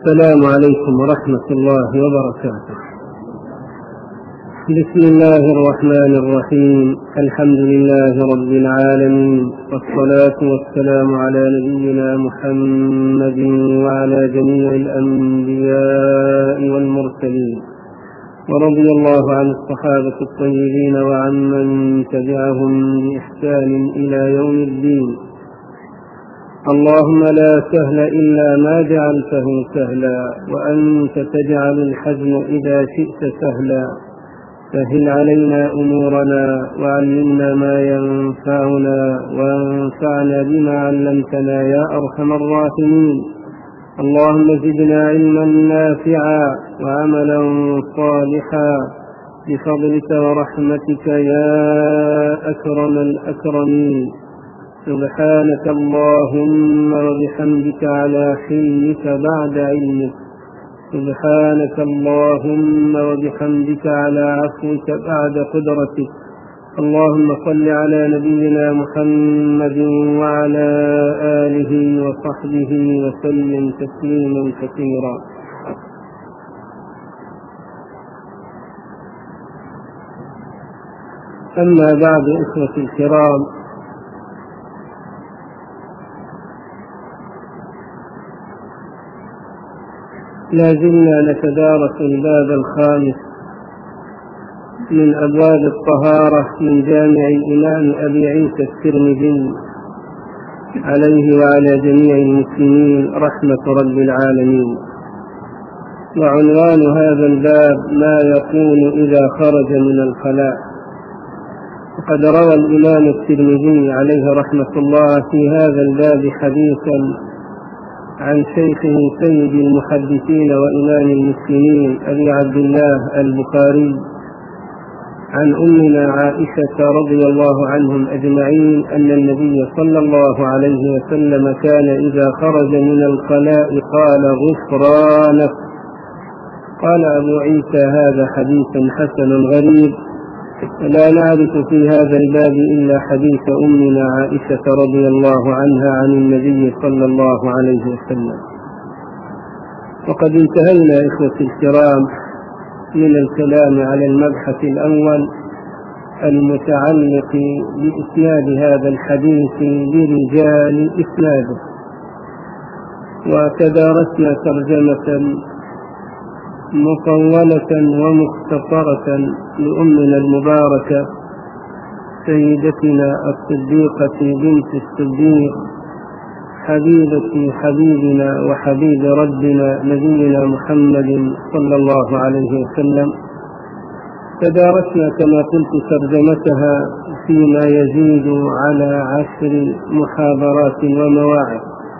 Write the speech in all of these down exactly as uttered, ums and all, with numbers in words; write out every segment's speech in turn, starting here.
السلام عليكم ورحمة الله وبركاته. بسم الله الرحمن الرحيم. الحمد لله رب العالمين، والصلاة والسلام على نبينا محمد وعلى جميع الأنبياء والمرسلين، ورضي الله عن الصحابة الطيبين وعن من تبعهم بإحسان إلى يوم الدين. اللهم لا سهل إلا ما جعلته سهلا، وأنت تجعل الحزن إذا شئت سهلا. سهل علينا أمورنا، وعلمنا ما ينفعنا، وانفعنا بما علمتنا يا أرحم الراحمين. اللهم زدنا علما نافعا وعملا صالحا بفضلك ورحمتك يا أكرم الأكرمين. سبحانك اللهم وبحمدك على حلمك بعد علمك. سبحانك اللهم وبحمدك على عفوك بعد قدرتك. اللهم صل على نبينا محمد وعلى آله وصحبه وسلم تسليما كثيرا. أما بعد، إخوتي الكرام، لا زلنا نتدارس الباب الخامس من أبواب الطهارة من جامع الإمام أبي عيسى الترمذي عليه وعلى جميع المسلمين رحمة رب العالمين. وعنوان هذا الباب ما يكون إذا خرج من الخلاء. وقد روى الإمام الترمذي عليه رحمة الله في هذا الباب حديثا عن شيخه سيد المحدثين وإمام المسلمين أبي عبد الله البخاري عن أمنا عائشة رضي الله عنهم أجمعين أن النبي صلى الله عليه وسلم كان إذا خرج من الخلاء قال غفرانك. قال أبو عيسى هذا حديث حسن غريب، لا نعرف في هذا الباب إلا حديث أمنا عائشة رضي الله عنها عن النبي صلى الله عليه وسلم. وقد انتهينا إخوتي الكرام من الكلام على المبحث الأول المتعلق بإسناد هذا الحديث برجال إسناده، وتدارسنا ترجمة مطولة ومختصرة لأمنا المباركة سيدتنا الصديقة بنت الصديق حبيبة حبيبنا وحبيب ربنا نبينا محمد صلى الله عليه وسلم. تدارسنا كما قلت ترجمتها فيما يزيد على عشر محاضرات ومواعظ،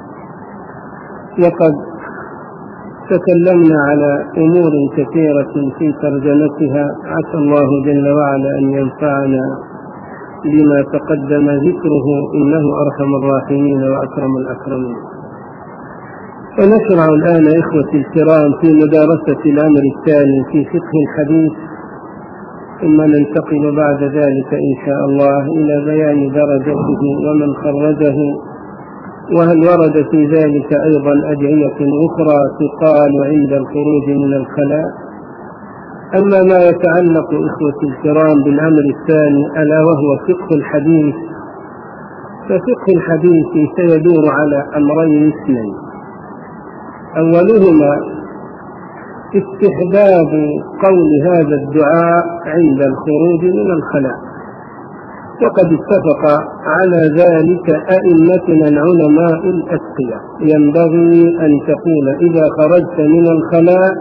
وقد تكلمنا على أمور كثيرة في ترجمتها. عسى الله جل وعلا أن ينفعنا بما تقدم ذكره، إنه أرحم الراحمين وأكرم الأكرمين. ونشرع الآن إخوتي الكرام في مدارسة الأمر الثاني في فقه الحديث، ثم ننتقل بعد ذلك إن شاء الله إلى بيان درجته ومن خرجه، وهل ورد في ذلك أيضا أدعية أخرى تقال عند الخروج من الخلاء. أما ما يتعلق إخوتي الكرام بالأمر الثاني ألا وهو فقه الحديث، ففقه الحديث سيدور على أمرين اثنين. أولهما استحباب قول هذا الدعاء عند الخروج من الخلاء، وقد اتفق على ذلك أئمتنا العلماء الأتقياء. ينبغي أن تقول إذا خرجت من الخلاء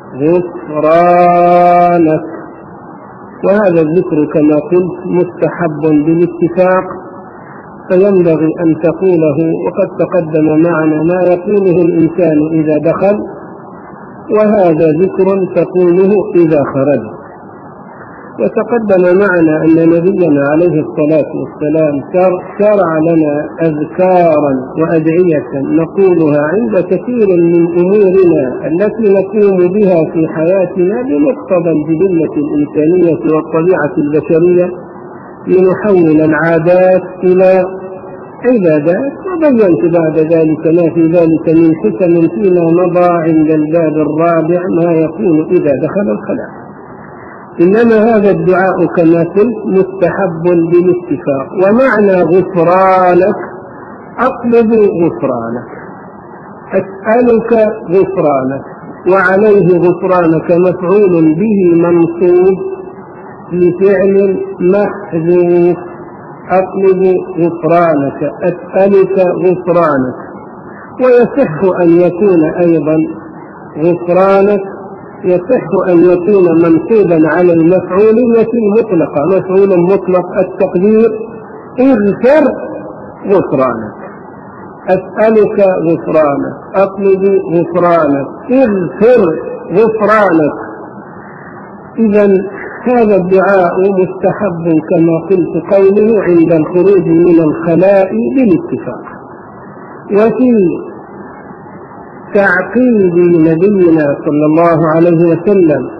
غفرانك، وهذا الذكر كما قلت مستحب بالاتفاق، فينبغي أن تقوله. وقد تقدم معنا ما يقوله الإنسان إذا دخل، وهذا ذكر تقوله إذا خرج. وتقدم معنا أن نبينا عليه الصلاة والسلام شرع لنا أذكارا وأدعية نقولها عند كثير من أمورنا التي نقوم بها في حياتنا بمقتضى الجبلة الإنسانية والطبيعة البشرية، لنحول العادات إلى عبادات، وبينت بعد ذلك ما في ذلك من حكم فيما مضى عند الباب الرابع ما يكون إذا دخل الخلاء. إنما هذا الدعاء كما قلت مستحب بالاتفاق، ومعنى غفرانك أطلب غفرانك، أسألك غفرانك، وعليه غفرانك مفعول به منصوب لفعل محذوف، أطلب غفرانك، أسألك غفرانك. ويصح أن يكون أيضا غفرانك يصح أن يكون منصوبا على المفعولية المطلقة، مفعول مطلق التقدير اغفر غفرانك، أسألك غفرانك، أطلب غفرانك، اغفر غفرانك. إذن هذا الدعاء مستحب كما قلت قوله عند الخروج من الخلاء بالاتفاق. وفي تعقيب نبينا صلى الله عليه وسلم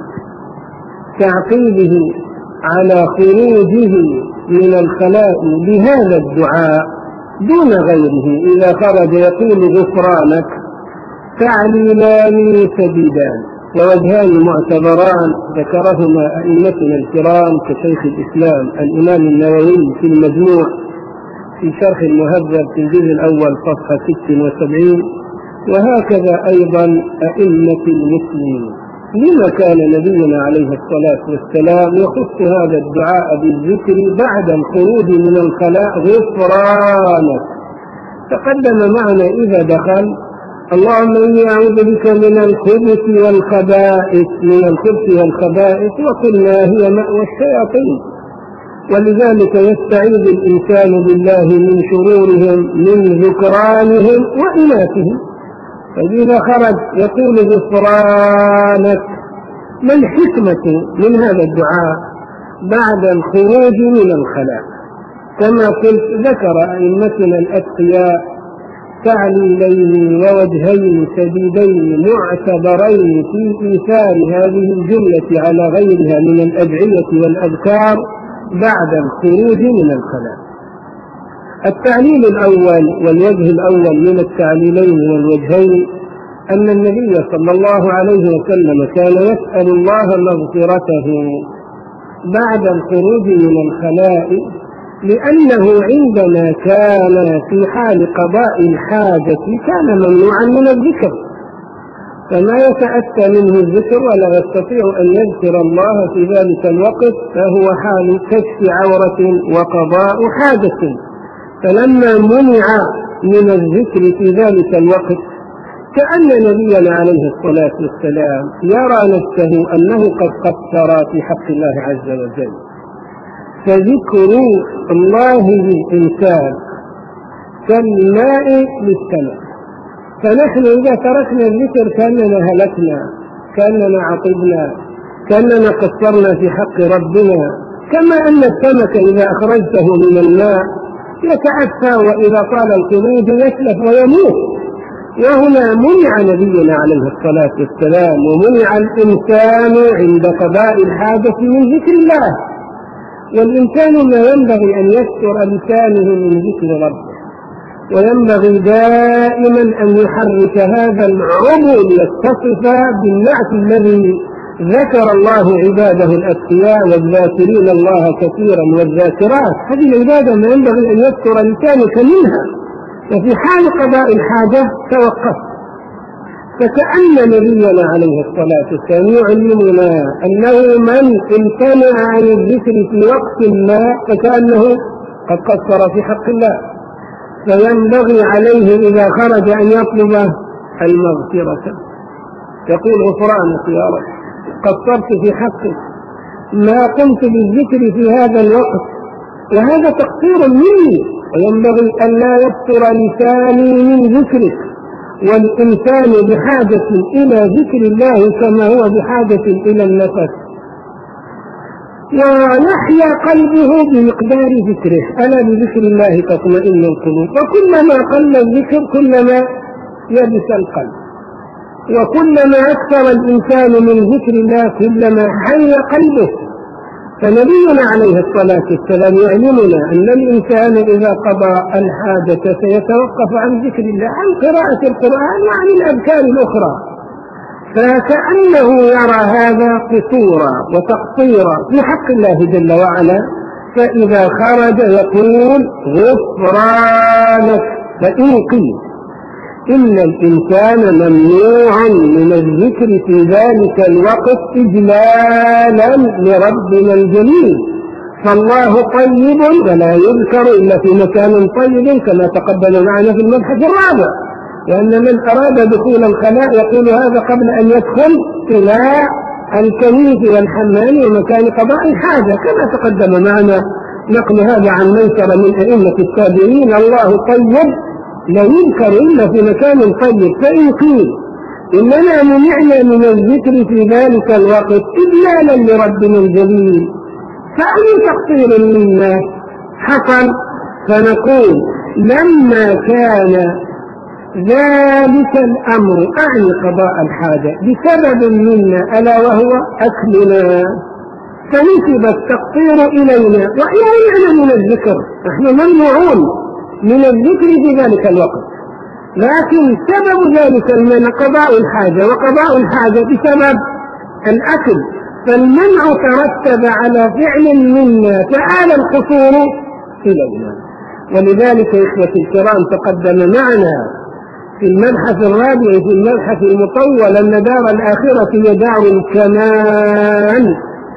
تعقيبه على خروجه من الخلاء بهذا الدعاء دون غيره إذا خرج يقول غفرانك تعليلان سديدان ووجهان معتبران ذكرهما أئمتنا الكرام كشيخ الإسلام الإمام النووي في المجموع في شرح المهذب في الجزء الأول صفحة ست وسبعين، وهكذا أيضا أئمة المسلمين. لما كان نبينا عليه الصلاة والسلام يخص هذا الدعاء بالذكر بعد الخروج من الخلاء غفرانك؟ تقدم معنا إذا دخل اللهم إني أعوذ بك من الخبث والخبائث من الخبث والخبائث وقلنا هي مأوى الشياطين، ولذلك يستعيذ الإنسان بالله من شرورهم من ذكرانهم وإناثهم. فإذا خرج يقول غفرانك. ما الحكمة من هذا الدعاء بعد الخروج من الخلاء؟ كما قلت ذكر أئمتنا الأتقياء تعليلين ووجهين سديدين معتبرين في إيثار هذه الجملة على غيرها من الأدعية والأذكار بعد الخروج من الخلاء. التعليل الأول والوجه الأول من التعليلين والوجهين أن النبي صلى الله عليه وسلم كان يسأل الله مغفرته بعد الخروج من الخلاء، لأنه عندما كان في حال قضاء الحاجة كان ممنوعا من الذكر، فما يتأتى منه الذكر ولا يستطيع أن يذكر الله في ذلك الوقت، فهو حال كشف عورة وقضاء حاجة. فلما منع من الذكر في ذلك الوقت كأن نبينا عليه الصلاة والسلام يرى نفسه أنه قد قصر في حق الله عز وجل. فذكر الله للإنسان كالماء للسماء، فنحن إذا تركنا الذكر كأننا هلكنا، كأننا عطبنا، كأننا قصرنا في حق ربنا. كما أن السمك إذا أخرجته من الماء يتعفى وإذا طال الخروج يتلف ويموت. وهنا منع نبينا عليه الصلاة والسلام ومنع الإنسان عند قضاء الحاجة من ذكر الله، والإنسان ما ينبغي أن يستر لسانه من ذكر ربه، وينبغي دائما أن يحرك هذا العضو ليتصف بالنعت الذي ذكر الله عباده الأتقياء والذاكرين الله كثيرا والذاكرات. هذه العبادة ما ينبغي أن يستر لسانك منها، وفي حال قضاء الحاجة توقف. فكأن نبينا عليه الصلاة والسلام يعلمنا أنه من امتنع عن الذكر في وقت ما فكأنه قد قصر في حق الله، فينبغي عليه إذا خرج أن يطلب المغفرة، يقول غفرانك يا رب قصرت في حقك، ما قمت بالذكر في هذا الوقت وهذا تقصير مني، وينبغي أن لا يقصر لساني من ذكرك. والإنسان بحاجة إلى ذكر الله كما هو بحاجة إلى النفس، ونحيا قلبه بمقدار ذكره. ألا بذكر الله تطمئن القلوب، وكلما قل الذكر كلما يبس القلب، وكلما أكثر الإنسان من ذكر الله كلما حي قلبه. فنبينا عليه الصلاة والسلام يعلمنا أن الإنسان إذا قضى الحاجة سيتوقف عن ذكر الله، عن قراءة القرآن وعن الأذكار الأخرى، فكأنه يرى هذا قصورا وتقصيرا في حق الله جل وعلا، فإذا خرج يقول غفرانك. فإن قيل إن الإنسان ممنوع من الذكر في ذلك الوقت إجلالا لربنا الجليل، فالله طيب ولا يذكر إلا في مكان طيب كما تقدم معنا في المبحث الرابع، لأن من أراد دخول الخلاء يقول هذا قبل أن يدخل إلى الكنيس والحمام ومكان قضاء الحاجة، كما تقدم معنا نقل هذا عن ميسر من أئمة التابعين. الله طيب لا يذكر إلا في مكان طيب. فإن قيل إننا منعنا من الذكر في ذلك الوقت إجلالا لربنا الجليل، فأي تقصير منا حصل؟ فنقول لما كان ذلك الأمر أعني قضاء الحاجة بسبب منا ألا وهو أكلنا، فنسب التقصير إلينا وإن منعنا من الذكر، نحن ممنوعون من الذكر في ذلك الوقت، لكن سبب ذلك المنع قضاء الحاجة، وقضاء الحاجة بسبب الأكل، فالمنع ترتب على فعل منا فآل القصور إلينا. ولذلك إخوة الكرام تقدم معنا في المبحث الرابع في المبحث المطول أن دار الآخرة هي دار الكمال،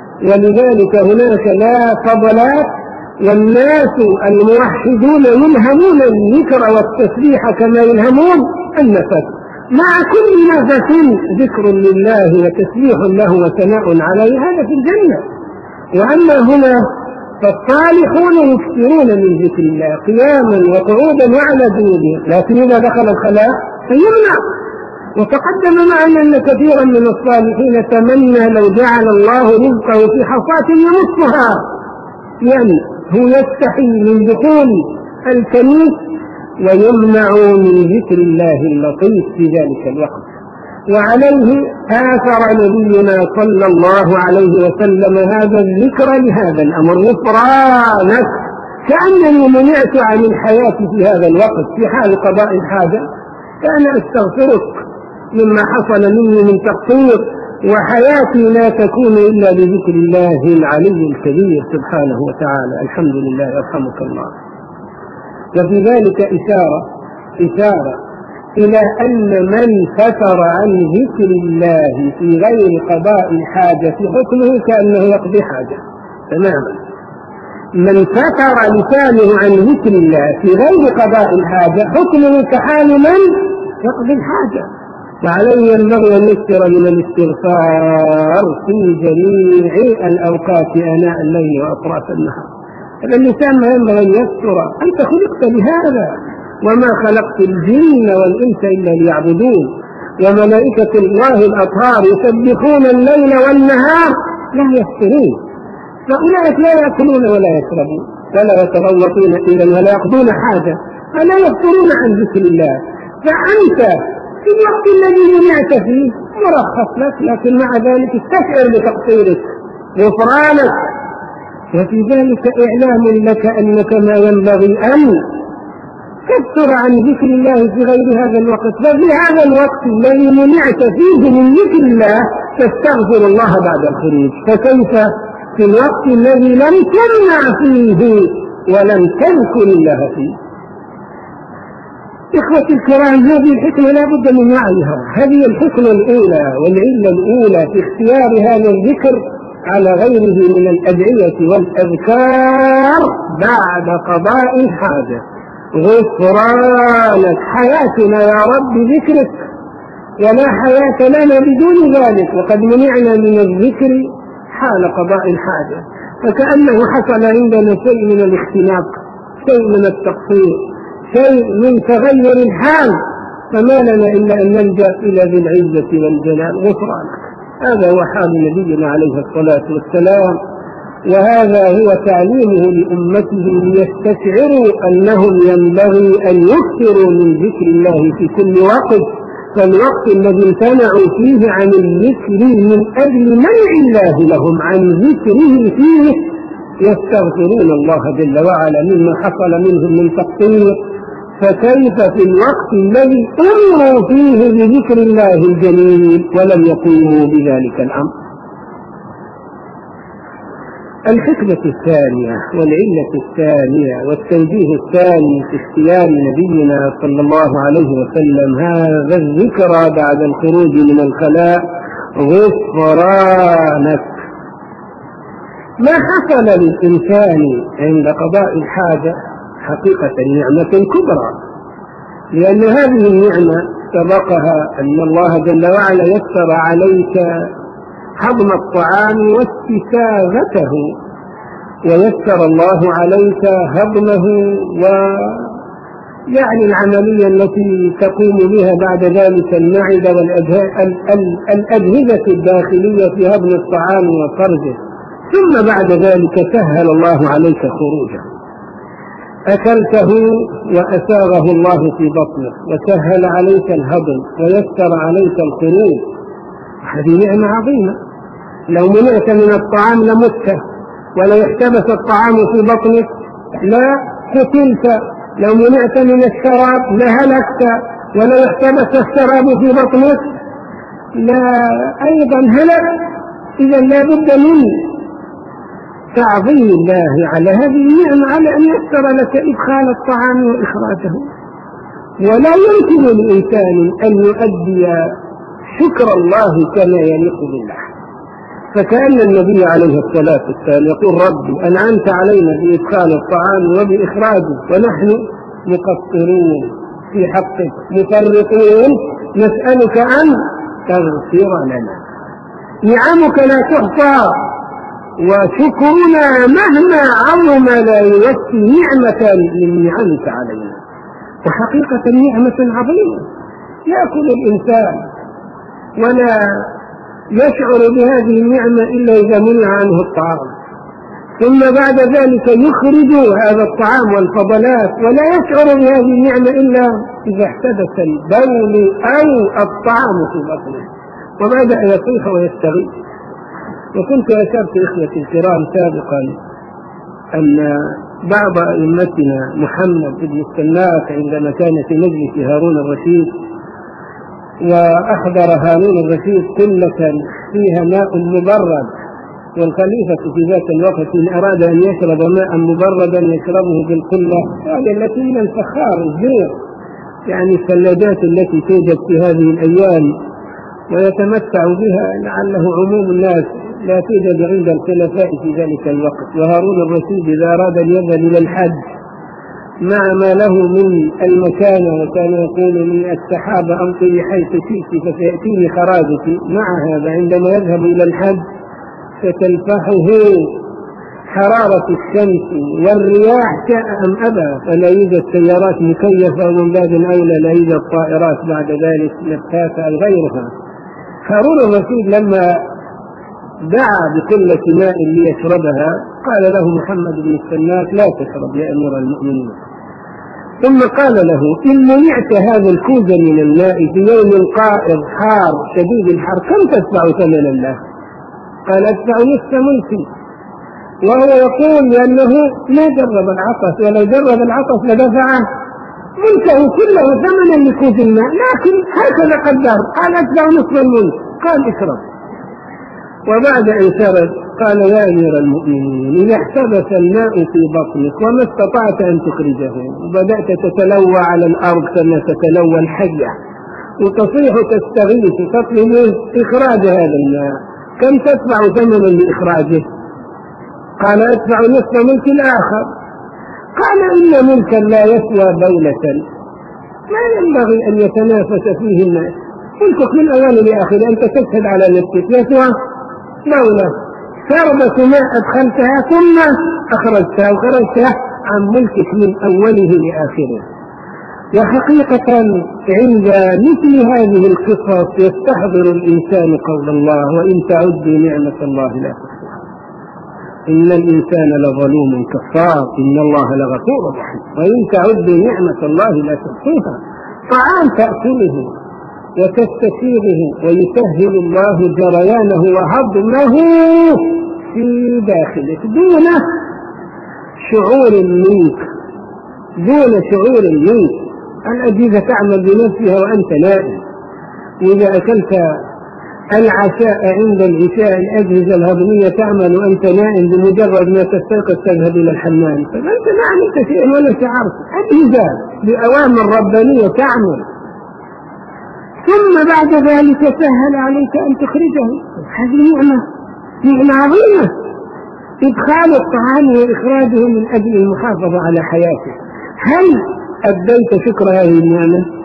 ولذلك هناك لا فضلات، والناس الموحدون يلهمون الذكر والتسبيح كما يلهمون النفس، مع كل نفس ذكر لله وتسبيح له وثناء عليه، هذا في الجنة. وأما هنا فالصالحون يكثرون من ذكر الله قياما وقعودا وعلى جنوبهم، لكن إذا دخل الخلاء فيمنع. وتقدم معنا أن كثيرا من الصالحين تمنى لو جعل الله رزقه في حصاة يمسها، يعني هو يستحي من دخول الكنيس ويمنع من ذكر الله اللطيف في ذلك الوقت. وعليه آثر نبينا صلى الله عليه وسلم هذا الذكر لهذا الأمر غفرانك، كأنني منعت عن الحياة في هذا الوقت في حال قضاء الحاجة، فأنا أستغفرك مما حصل مني من تقصير، وحياتي لا تكون إلا بذكر الله العلي الكبير سبحانه وتعالى. الحمد لله يرحمك الله. وفي ذلك إشارة إشارة إلى أن من فتر عن ذكر الله في غير قضاء الحاجة في حكمه كأنه يقضي حاجة تماما. من فتر لسانه عن ذكر الله في غير قضاء الحاجة حكمه كحال من يقضي الحاجة. وعليه ينبغي أن يكثر من الاستغفار في جميع الأوقات آناء الليل وأطراف النهار. هذا اللسان ما ينبغي أن يكثر، أنت خلقت لهذا، وما خلقت الجن والإنس إلا ليعبدون، وملائكة الله الأطهار يسبحون الليل والنهار لا يفترون، فأولئك لا يأكلون ولا يشربون ولا يتغوطون إذا ولا يقضون حاجة، فلا يفترون عن ذكر الله. فأنت في الوقت الذي منعت فيه مرخص لك، لكن مع ذلك استشعر بتقصيرك غفرانك، وفي ذلك إعلام لك أنك ما ينبغي أن تكثر عن ذكر الله في غير هذا الوقت. ففي هذا الوقت الذي منعت فيه من ذكر الله تستغفر الله بعد الخروج، فكيف في الوقت الذي لم تمنع فيه ولم تذكر الله فيه؟ إخوتي الكرام، هذه الحكمة لا بد من وعيها. هذه الحكمة الأولى والعلة الأولى في اختيار هذا الذكر على غيره من الأدعية والأذكار بعد قضاء الحاجة. غفرانك، حياتنا يا رب ذكرك، ولا حياة لنا بدون ذلك، وقد منعنا من الذكر حال قضاء الحاجة، فكأنه حصل عندنا شيء من الاختلاق، شيء من التقصير، شيء من تغير الحال، فما لنا إلا أن نلجأ إلى ذي العزة والجلال. غفرانك، هذا هو حال نبينا عليه الصلاة والسلام، وهذا هو تعليمه لأمته ليستشعروا أنهم ينبغي أن يكثروا من ذكر الله في كل وقت، فالوقت الذي امتنعوا فيه عن الذكر من أجل منع الله لهم عن ذكره فيه يستغفرون الله جل وعلا مما حصل منهم من تقصير، فكيف في الوقت الذي أمروا فيه بذكر الله الجليل ولم يقوموا بذلك الأمر؟ الحكمة الثانية والعلة الثانية والتوجيه الثاني في اختيار نبينا صلى الله عليه وسلم هذا الذكرى بعد الخروج من الخلاء غفرانك. ما حصل للإنسان عند قضاء الحاجة حقيقة نعمة كبرى، لأن هذه النعمة سبقها أن الله جل وعلا يسر عليك هضم الطعام واستساغته، ويسر الله عليك هضمه ويعني العملية التي تقوم بها بعد ذلك المعدة والأجهزة الداخلية في هضم الطعام وفرزه، ثم بعد ذلك سهل الله عليك خروجه، أكلته وأساغه الله في بطنك وسهل عليك الهضم ويسر عليك الخروج. هذه نعمة عظيمة. لو منعت من الطعام لمت، ولو احتبس الطعام في بطنك لا قتلت، لو منعت من الشراب لهلكت، ولو احتبس الشراب في بطنك لا أيضا هلك. إذا لا بد من تعظيم الله على هذه النعمة، على أن يسر لك إدخال الطعام وإخراجه. ولا يمكن للإنسان أن يؤدي شكر الله كما يليق بالله. فكأن النبي عليه الصلاة والسلام يقول ربي أنعمت علينا بإدخال الطعام وبإخراجه، ونحن مقصرون في حقك مفرطون، نسألك أن تغفر لنا. نعمك لا تحصى، وشكرنا مهما عظم لا يوفي نعمة من نعمك علينا. وحقيقة نعمة عظيمة يأكل الإنسان ولا يشعر بهذه النعمة إلا إذا منع عنه الطعام، ثم بعد ذلك يخرج هذا الطعام والفضلات ولا يشعر بهذه النعمة إلا إذا احتدث البول أو الطعام في بطنه وبدأ يصيح ويستغيث. وكنت أشرت إخوتي الكرام سابقا أن بعض أئمتنا محمد بن السناك عندما كان في مجلس هارون الرشيد وأحضر هارون الرشيد قلة فيها ماء مبرد، والخليفة في ذات الوقت إن أراد أن يشرب ماء مبردا يشربه بالقلة هذه التي من الفخار الزير، يعني الثلاجات التي توجد في هذه الأيام ويتمتع بها لعله عموم الناس، لا توجد عند الخلفاء في ذلك الوقت. وهارون الرشيد إذا أراد أن يذهب إلى الحج مع ما له من المكانة، وكان يقول من السحابة أمطي حيث شئت فسيأتيني خراجك، مع هذا عندما يذهب إلى الحج فتلفحه حرارة الشمس والرياح شاء أم أبى، فلا يوجد سيارات مكيفة، ومن باب أولى لا يوجد طائرات بعد ذلك نفاثة أو غيرها. هارون الرشيد لما دعا بقلة ماء ليشربها قال له محمد بن السناك لا تشرب يا أمير المؤمنين، ثم قال له إن منعت هذا الكوز من الماء في يوم قائض حار شديد الحر كم تدفع ثمنا له؟ قال أدفع نصف ملكي. وهو يقول لأنه ما جرب العطس، ولو جرب العطس لدفعه ملكه كله ثمنا لكوز الماء، لكن هكذا قدر قال أدفع نصف الملك. قال اشرب. وبعد أن شرب قال يا أمير المؤمنين إذا احتبس الماء في بطنك وما استطعت أن تخرجه وبدأت تتلوى على الأرض كما تتلوى الحية وتصيح تستغيث تطلب إخراج هذا الماء كم تدفع ثمنا لإخراجه؟ قال أدفع نصف ملك الآخر. قال إن ملكا لا يسوى دولة ما ينبغي أن يتنافس فيه الناس، ملكك من أول لآخر أنت تشهد على نفسك يسوى دولة، شربة ماء أدخلتها ثم أخرجتها وخرجتها عن ملكك من أوله لآخره. وحقيقة عند مثل هذه القصص يستحضر الإنسان قول الله وإن تعدوا نعمة الله لا تحصوها إن الإنسان لظلوم كفار إن الله لغفور رحيم. وإن تعدوا نعمة الله لا تحصوها طعام تأكله وتستسيغه ويسهل الله جريانه وهضمه في داخلك دون شعور منك دون شعور منك. الأجهزة تعمل بنفسها وأنت نائم. إذا أكلت العشاء عند العشاء الأجهزة الهضمية تعمل وأنت نائم، بمجرد ما تستيقظ تذهب إلى الحمام، فأنت ما عملت شيئا ولا شعرت. أجهزة بأوامر ربانية تعمل، ثم بعد ذلك سهل عليك أن تخرجه. هذه نعمة نعمة عظيمة، إدخال الطعام وإخراجه من أجل المحافظة على حياته. هل أديت شكر هذه النعمة؟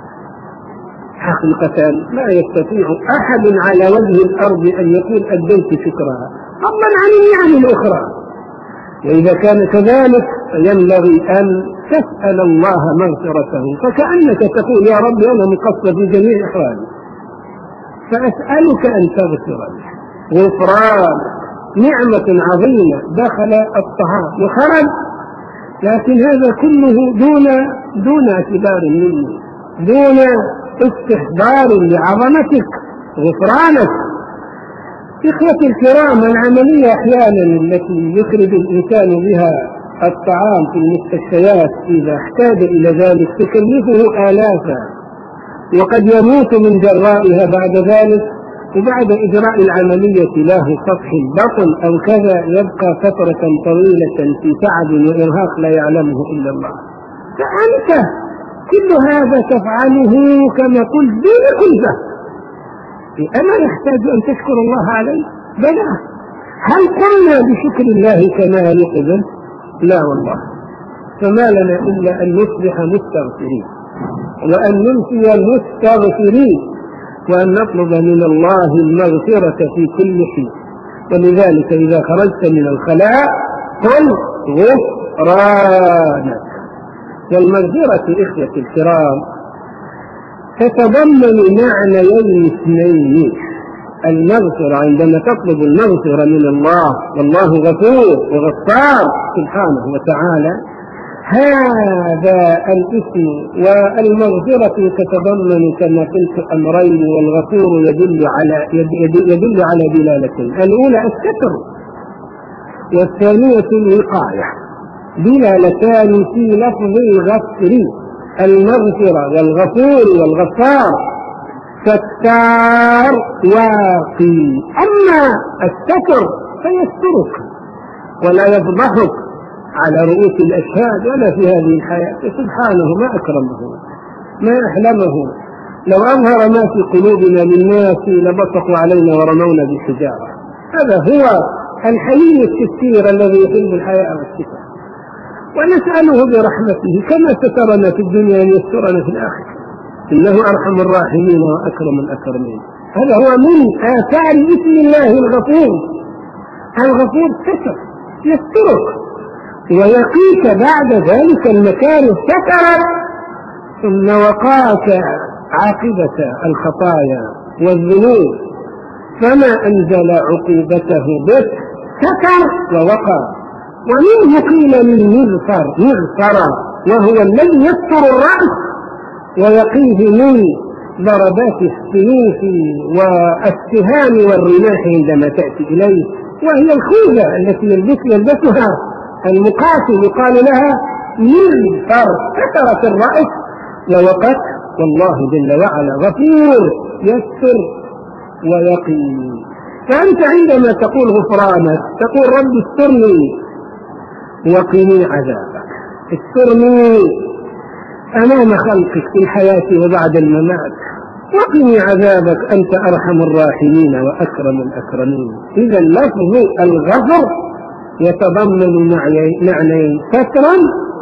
حقيقة لا يستطيع أحد على وجه الأرض أن يقول أديت شكرها، فضلا عن النعم الأخرى. وإذا كان كذلك فينبغي أن تسأل الله مغفرته، فكأنك تقول يا رب أنا مقصر في جميع إحوالي، فأسألك أن تغفر لي غفران نعمة عظيمة. دخل الطعام وخرج، لكن هذا كله دون دون اعتبار مني، دون استحضار لعظمتك غفرانك. إخوتي الكرام، العملية أحيانا التي يخرج الإنسان بها الطعام في المستشفيات إذا احتاج إلى ذلك تكلفه آلافا، وقد يموت من جرائها بعد ذلك، وبعد إجراء العملية له سطح البطن أو كذا يبقى فترة طويلة في تعب وإرهاق لا يعلمه إلا الله. فأنت كل هذا تفعله كما قلت دون كلفة. أما يحتاج أن تشكر الله عليه؟ بلى. هل قلنا بشكر الله كما يقبل؟ لا والله. فما لنا إلا أن نصبح مستغفرين، وأن ننسي المستغفرين، وأن نطلب من الله المغفرة في كل حين. ولذلك إذا خرجت من الخلاء قل غفرانك. والمغفرة إخوتي الكرام تتضمن معنيين اثنين. المغفرة عندما تطلب المغفرة من الله، والله غفور وغفار سبحانه وتعالى، هذا الاسم. والمغفرة تتضمن كما قلت أمرين، والغفور يدل على يدل على دلالتين. الأولى الستر، والثانية الوقاية، دلالتان في لفظ الغفر. المغفرة والغفور والغفار ستار واقي. أما الستر فيسترك ولا يفضحك على رؤوس الأشهاد ولا في هذه الحياة. سبحانه ما أكرمه ما أحلمه. لو أظهر ما في قلوبنا للناس لبصقوا علينا ورمونا بالحجارة. هذا هو الحليم الستير الذي يحب الحياة والستر. ونسأله برحمته كما سترنا في الدنيا أن يسترنا في الآخرة، إنه أرحم الراحمين وأكرم الأكرمين. هذا هو من آثار اسم الله الغفور. الغفور ستر يسترك ويقيك بعد ذلك المكاره سترا، ثم وقاك عاقبة الخطايا والذنوب، فما أنزل عقوبته بك ستر ووقى. ومنه قيل من مغفر مغفر، وهو الذي يستر الرأس ويقيه من ضربات السيوف والسهام والرماح عندما تأتي إليه، وهي الخوذة التي يلبسها المقاتل يقال لها مغفر. سترت الرأس ووقت، والله جل وعلا غفور يستر ويقي. فأنت عندما تقول غفرانك تقول رب استرني وقني عذابك، استرني أمام خلقك في الحياة وبعد الممات، وقني عذابك، أنت أرحم الراحمين وأكرم الأكرمين. إذا لفظ الغفر يتضمن معنيين، سترا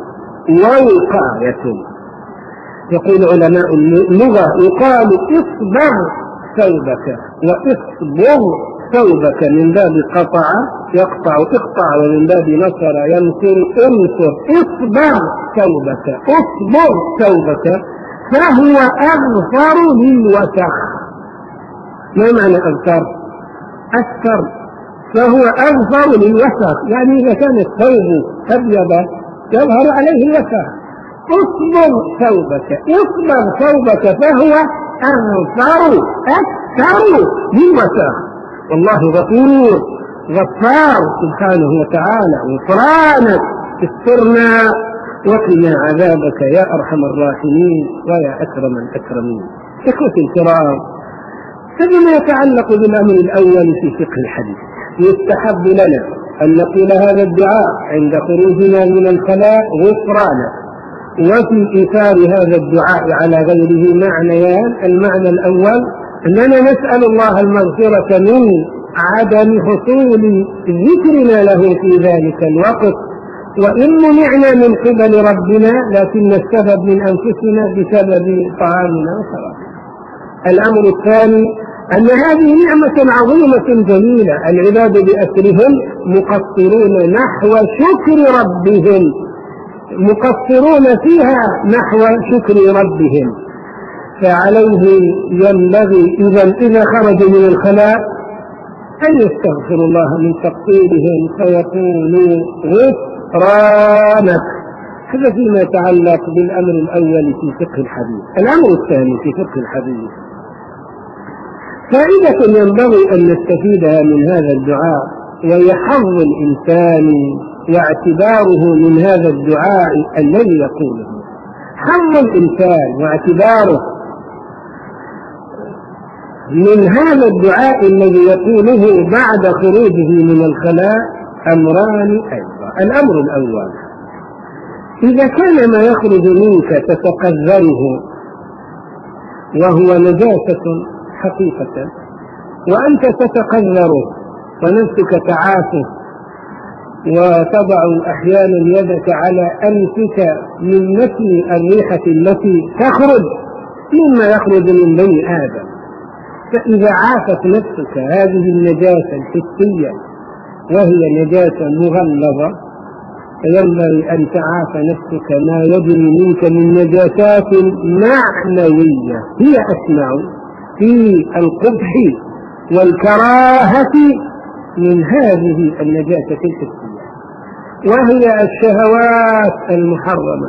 ووقاية. يقول علماء اللغة يقال اصبغ ثوبك وإصبغ ثوبك من باب قطع يقطع اقطع، ومن باب نصر ينصر انصر. اصبغ ثوبك اصبغ ثوبك فهو أغفر للوسخ. ما معنى أغفر؟ أكثر، فهو أغفر للوسخ، يعني إذا كان الثوب أبيض يظهر عليه الوسخ. اصبغ ثوبك اصبغ ثوبك فهو أغفر أكثر من وساخ. والله غفور غفار سبحانه وتعالى. غفرانك استرنا وقنا عذابك يا أرحم الراحمين ويا أكرم الأكرمين. إخوتي الكرام، فبما يتعلق بالأمر الأول في فقه الحديث، يستحب لنا أن نقول هذا الدعاء عند خروجنا من الخلاء غفرانك. وفي إيثار هذا الدعاء على غيره معنيان: المعنى الأول أننا نسأل الله المغفرة من عدم حصول ذكرنا له في ذلك الوقت، وإن منعنا من قبل ربنا لكن السبب من أنفسنا بسبب طعامنا وشرابنا. الأمر الثاني أن هذه نعمة عظيمة جميلة، العباد بأسرهم مقصرون نحو شكر ربهم، مقصرون فيها نحو شكر ربهم. فعليه ينبغي إذا إذا خرجوا من الخلاء أن يستغفروا الله من تقصيرهم فيقولوا غفرانك. هذا فيما يتعلق بالأمر الأول في فقه الحديث. الأمر الثاني في فقه الحديث، فائدة ينبغي أن نستفيدها من هذا الدعاء، وهي حظ الإنسان واعتباره من هذا الدعاء الذي يقوله. حظ الإنسان واعتباره من هذا الدعاء الذي يقوله بعد خروجه من الخلاء أمران أيضا. الأمر الأول: إذا كان ما يخرج منك تتقذره وهو نجاسة حقيقة، وأنت تتقذره ونفسك تعافه وتضع أحيانا يدك على أنفك من مثل الريحة التي تخرج مما يخرج من بني آدم، فإذا عافت نفسك هذه النجاسة الحسية وهي نجاسة مغلظة، فينبغي أن تعاف نفسك ما يجري منك من نجاسات معنوية هي أسمع في القبح والكراهة من هذه النجاسة الحسية، وهي الشهوات المحرمة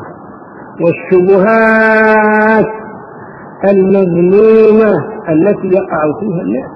والشبهات المذمومة التي يقع فيها الناس.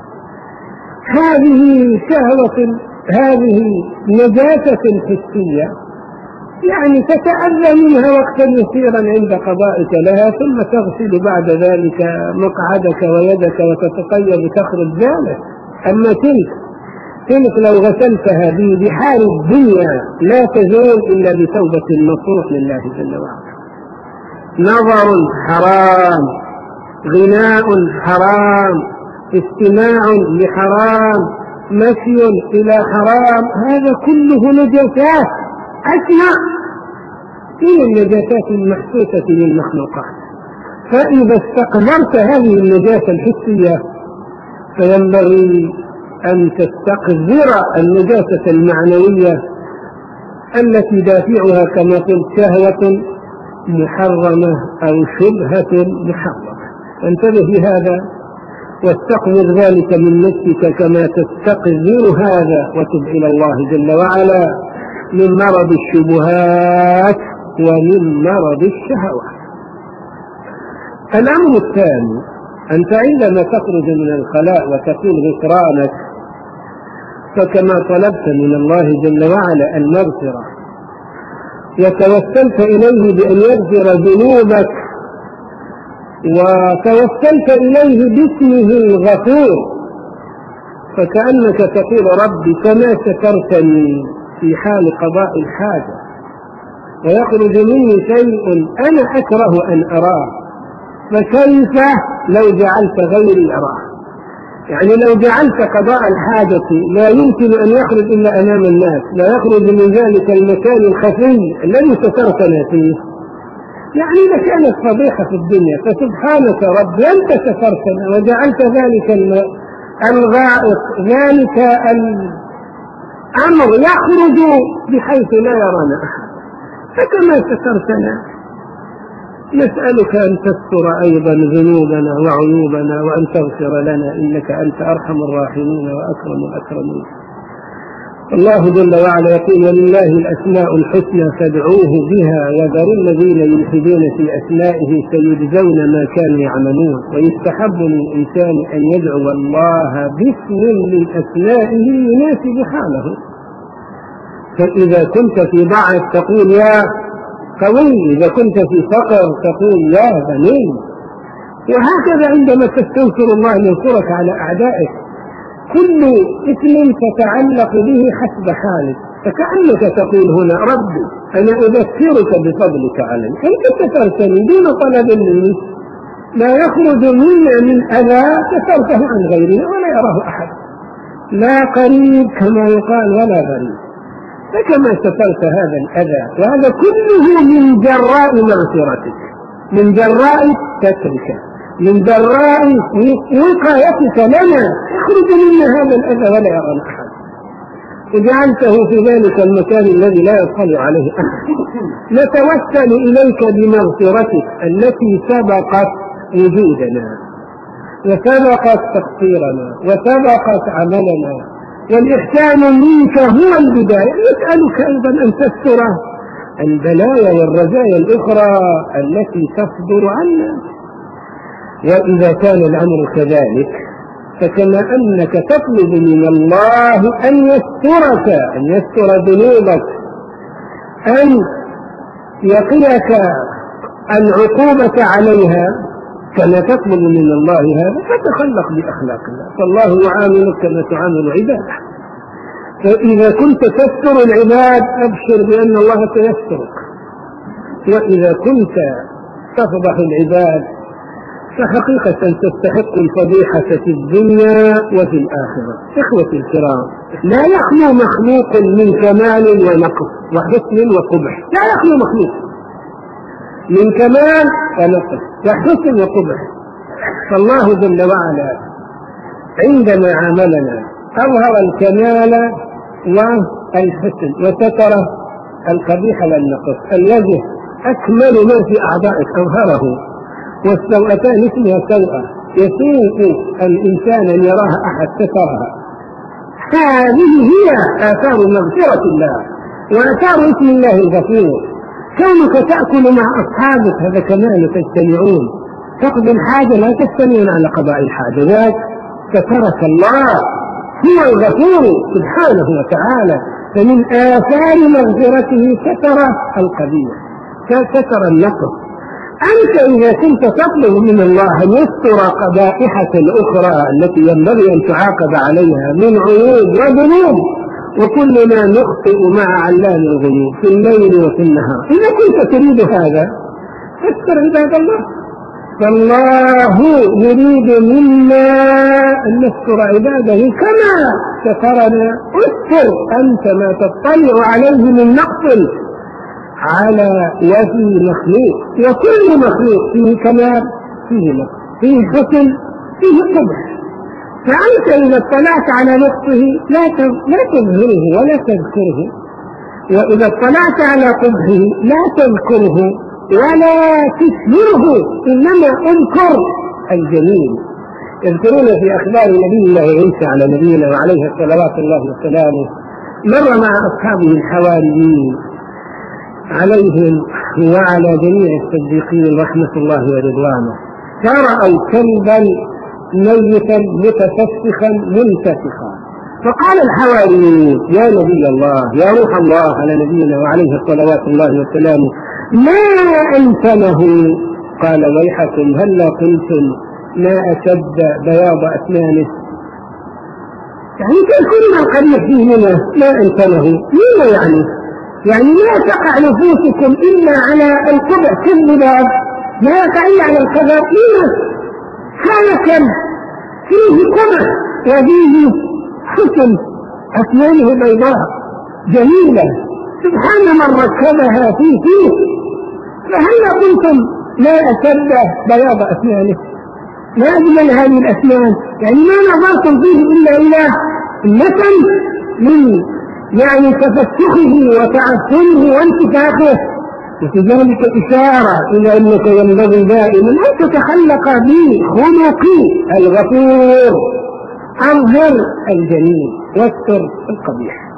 هذه شهوة، هذه نجاسة حسية، يعني تتأذى منها وقتا يسيرا عند قضائك لها، ثم تغسل بعد ذلك مقعدك ويدك وتتطيب تخرج ذلك. أما تلك تلك لو غسلتها بحال الدنيا لا تزول إلا بتوبة نصوح لله جل وعلا. نظر حرام، غناء حرام، استماع لحرام، مشي إلى حرام، هذا كله نجاسات أسمع في النجاسات المحسوسة للمخلوقات. فإذا استقدرت هذه النجاسة الحسية فينبغي أن تستقذر النجاسة المعنوية التي دافعها كما قلت شهوة محرمة أو شبهة محرمة. انتبه لهذا واستقذر ذلك من نفسك كما تستقذر هذا، وتب إلى الله جل وعلا من مرض الشبهات ومن مرض الشهوات. الأمر الثاني: أنت عندما تخرج من الخلاء وتقول غفرانك فكما طلبت من الله جل وعلا المغفرة وتوسلت إليه بأن يغفر ذنوبك وتوسلت إليه باسمه الغفور، فكأنك تقول ربي كما سترتني في حال قضاء الحاجة ويخرج مني شيء أنا أكره أن أراه، فكيف لو جعلت غيري أراه؟ يعني لو جعلت قضاء الحاجة لا يمكن أن يخرج إلا أمام الناس، لا يخرج من ذلك المكان الخفي الذي سترتنا فيه، يعني لكانت فضيحة في الدنيا. فسبحانك رب أنت سترتنا وجعلت ذلك الغائط، ذلك الأمر يخرج بحيث لا يرانا أحد، فكما سترتنا نسألك أن تستر أيضا ذنوبنا وعيوبنا وأن تغفر لنا إنك أنت أرحم الراحمين وأكرم الأكرمين. الله جل وعلا يقول ولله الأسماء الحسنى فادعوه بها وذروا الذين يلحدون في أسمائه سيجزون ما كانوا يعملون. ويستحب للإنسان أن يدعو الله باسم من أسمائه يناسب حاله. فإذا كنت في ضعف تقول يا قوي، إذا كنت في فقر تقول يا غني، وهكذا عندما تستنصر الله ينصرك على أعدائك. كل اسم تتعلق به حسب حالك، فكأنك تقول هنا ربي أنا أذكرك بفضلك علي، أنت سترتني دون طلب مني، لا يخرج منا من أذى سترته عن غيرنا ولا يراه أحد، لا قريب كما يقال ولا غريب. فكما سترت هذا الأذى، وهذا كله من جراء مغفرتك، من جراء سترك، من جراء وقايتك لنا، يخرج منا هذا الأذى ولا يرانا أحد، وجعلته في ذلك المكان الذي لا يطلع عليه أحد. نتوسل إليك بمغفرتك التي سبقت وجودنا وسبقت تقصيرنا وسبقت عملنا، والإحسان منك هو البداية. نسألك أيضا أن تستر البلايا والرزايا الأخرى التي تصدر عنا. وإذا كان الأمر كذلك فكما أنك تطلب من الله أن يسترك، أن يستر ذنوبك، أن يقيك العقوبة عليها، كما تطلب من الله هذا فتخلق بأخلاق الله، فالله يعاملك كما تعامل عباده. فإذا كنت تستر العباد أبشر بأن الله سيسترك، وإذا كنت تفضح العباد فحقيقة تستحق الفضيحة في الدنيا وفي الآخرة. إخوتي الكرام، لا يخلو مخلوق من كمال ونقص وحسن وقبح، لا يخلو مخلوق من كمال ونقص وحسن وقبح. فالله جل وعلا عندما عاملنا أظهر الكمال والحسن وستر القبيح والنقص. الوجه أكمل ما في أعضائك أظهره، والسوءتان اسمها سوءة يسوء الإنسان أن يراها أحد سترها. هذه هي آثار مغفرة الله وآثار اسم الله الغفور. كونك تأكل مع أصحابك هذا كمال، تجتمعون تقضي الحاجة لا تجتمعون على قضاء الحاجة، ذاك سترك الله هو الغفور سبحانه وتعالى. فمن آثار مغفرته ستر القبيح، ستر النقص. أنت إذا كنت تطلب من الله أن يستر قبائحك الأخرى التي ينبغي أن تعاقب عليها من عيوب وذنوب، وكلنا نخطئ مع علام الغيوب في الليل وفي النهار، إذا كنت تريد هذا فاستر عباد الله. فالله يريد منا أن نستر عباده كما سترنا. استر أنت ما تطلع عليه من نقص على وجه مخلوق، وكل مخلوق فيه كمال فيه نقص فيه حسن فيه قبح. فأنت إذا اطلعت على نقصه لا تظهره ولا تذكره، وإذا اطلعت على قبحه لا تذكره ولا تشهره، إنما اذكر الجميل. يذكرون في أخبار نبي الله عيسى على نبينا وعليه صلوات الله وسلامه، مر مع أصحابه الحواريين عليهم وعلى جميع الصديقين رحمة الله ورضوانه، فرأوا كلبا ميتا متفسخا منتفخا، فقال الحواريون يا نبي الله يا روح الله على نبينا وعليه صلوات الله وسلامه ما أنتنه؟ قال ويحكم هلا قلتم ما أشد بياض أسنانه. يعني كل ما قبيح فيه منه ما أنتنه، مين يعني؟ يعني لا تقع نفوسكم إلا على القبح كالبلاد، لا يقع إلا على القبح. هذا كم فيه قبح وفيه حسن، أسنانه بيضاء جميلة سبحان من ركبها فيه فيه. فهل قلتم لا أشد بياض أسنانه، ما أجمل هذه الأسنان؟ يعني ما نظرتم فيه إلا إلى المثل من يعني تفسخه وتعفنه وانتفاخه، وفي ذلك إشارة إلى أنك ينبغي دائما أن تتخلق بخلق الغفور. أظهر الجميل واستر القبيح.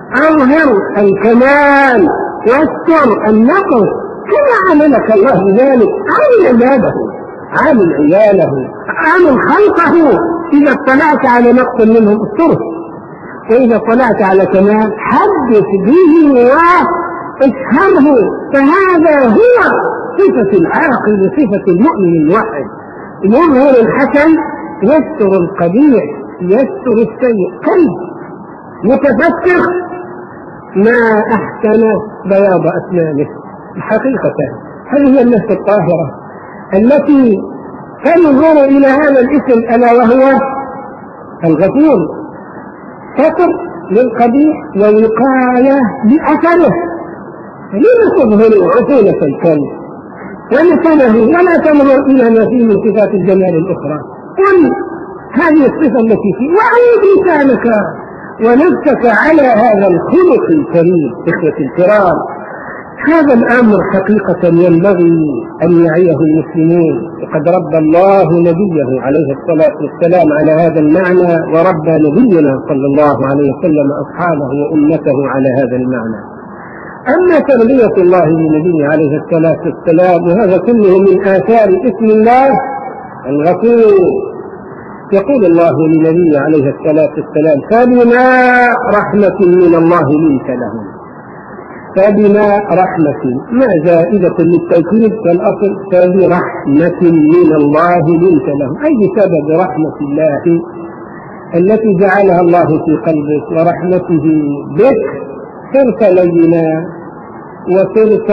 أظهر الكمال واستر النقص كما عملك الله بذلك. عامل عباده، عامل عياله، عامل خلقه. إذا اطلعت على نقص منهم استره، وإذا اطلعت على كمال حدث به واشهره. فهذا هو صفة العاقل، صفة المؤمن الموحد، يظهر الحسن يستر القبيح، يستر السيء. كيف متفكر ما أحسن بياض أسنانه. حقيقة هذه هي النفس الطاهرة التي تنظر إلى هذا الاسم ألا وهو الغفور، ستر للقبيح ووقاية لأثره. لما تظهر عقولة الكلب ولسانه ولا تنظر إلى ما فيه من صفات الجمال الأخرى؟ قل هذه الصفة التي فيه، وعود لسانك ونفسك على هذا الخلق الكريم. إخوة الكرام، هذا الأمر حقيقة ينبغي أن يعيه المسلمون، وقد ربى الله نبيه عليه الصلاة والسلام على هذا المعنى، وربى نبينا صلى الله عليه وسلم أصحابه وأمته على هذا المعنى. أما تربية الله لنبيه عليه الصلاة والسلام، وهذا كله من آثار اسم الله الغفور. يقول الله لنبيه عليه الصلاة والسلام: فبما رحمة من الله لنت لهم. فبما رحمة ما زائدة للتوكيد، فالأصل فبرحمة من الله لنت لهم، أي بسبب رحمة الله التي جعلها الله في قلبك ورحمته بك صرت لينا وصرت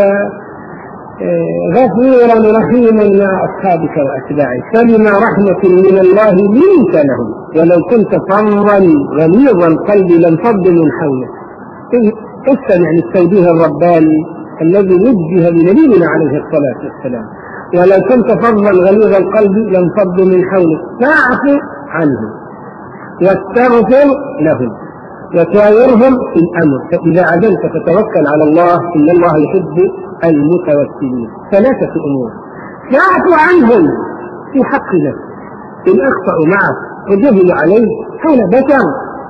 غفورا رحيما مع أصحابك وأتباعك. فبما رحمة من الله لنت لهم، ولو كنت فظا غليظ القلب لانفضوا من حولك. استمع للتوجيه الرباني الذي وجه لنبينا عليه الصلاة والسلام: ولو كنت فظا غليظ القلب لانفضوا من حولك فاعف عنهم واستغفر لهم وشاورهم في الأمر، فإذا عزمت فتوكل على الله إن الله يحب المتوكلين. ثلاثة أمور: فاعف عنهم في حق نفسك إن أخطأوا معك وجهلوا عليه، هؤلاء بشر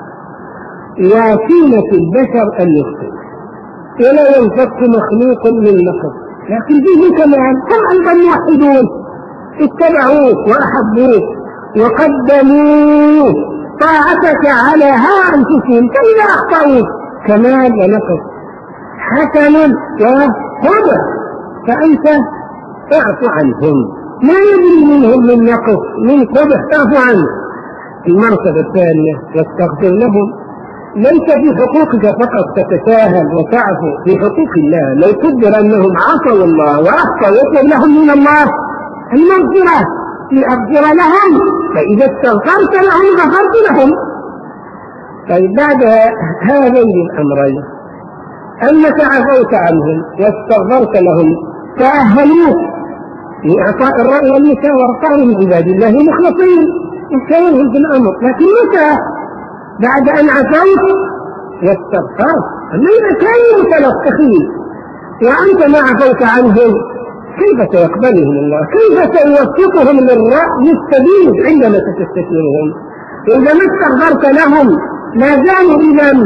وسيلة البشر أن يخطئ، ولا ينفك مخلوق من نقص، لكن به كمان هم أيضا موحدون اتبعوك وأحبوك وقدموا طاعتك على هوى أنفسهم، فإذا أخطأوا كمال ونقص حسن وهدى فأنت اعف عنهم، ما يدري منهم من نقص من قبح اعف عنه. المرتبة الثانية: واستغفر لهم. ليس في حقوقك فقط تتساهل وتعفو، في حقوق الله. لو قدر أنهم عصوا الله وأخطأوا يطلب لهم من الله المغفرة لأغفر لهم، فإذا استغفرت لهم غفرت لهم. طيب بعد هذين الأمرين أنك عفوت عنهم واستغفرت لهم تأهلوك لإعطاء الرأي والمشاورة، قالوا من عباد الله مخلصين يشاورهم في الأمر، لكن متى؟ بعد أن عفوت واستغفرت. أما إذا كانوا متلطخين وأنت ما عفوت عنهم كيف سيقبلهم الله؟ كيف سيوفقهم للرأي السديد عندما تستشيرهم؟ إذا ما استغفرت لهم ما زالوا إذا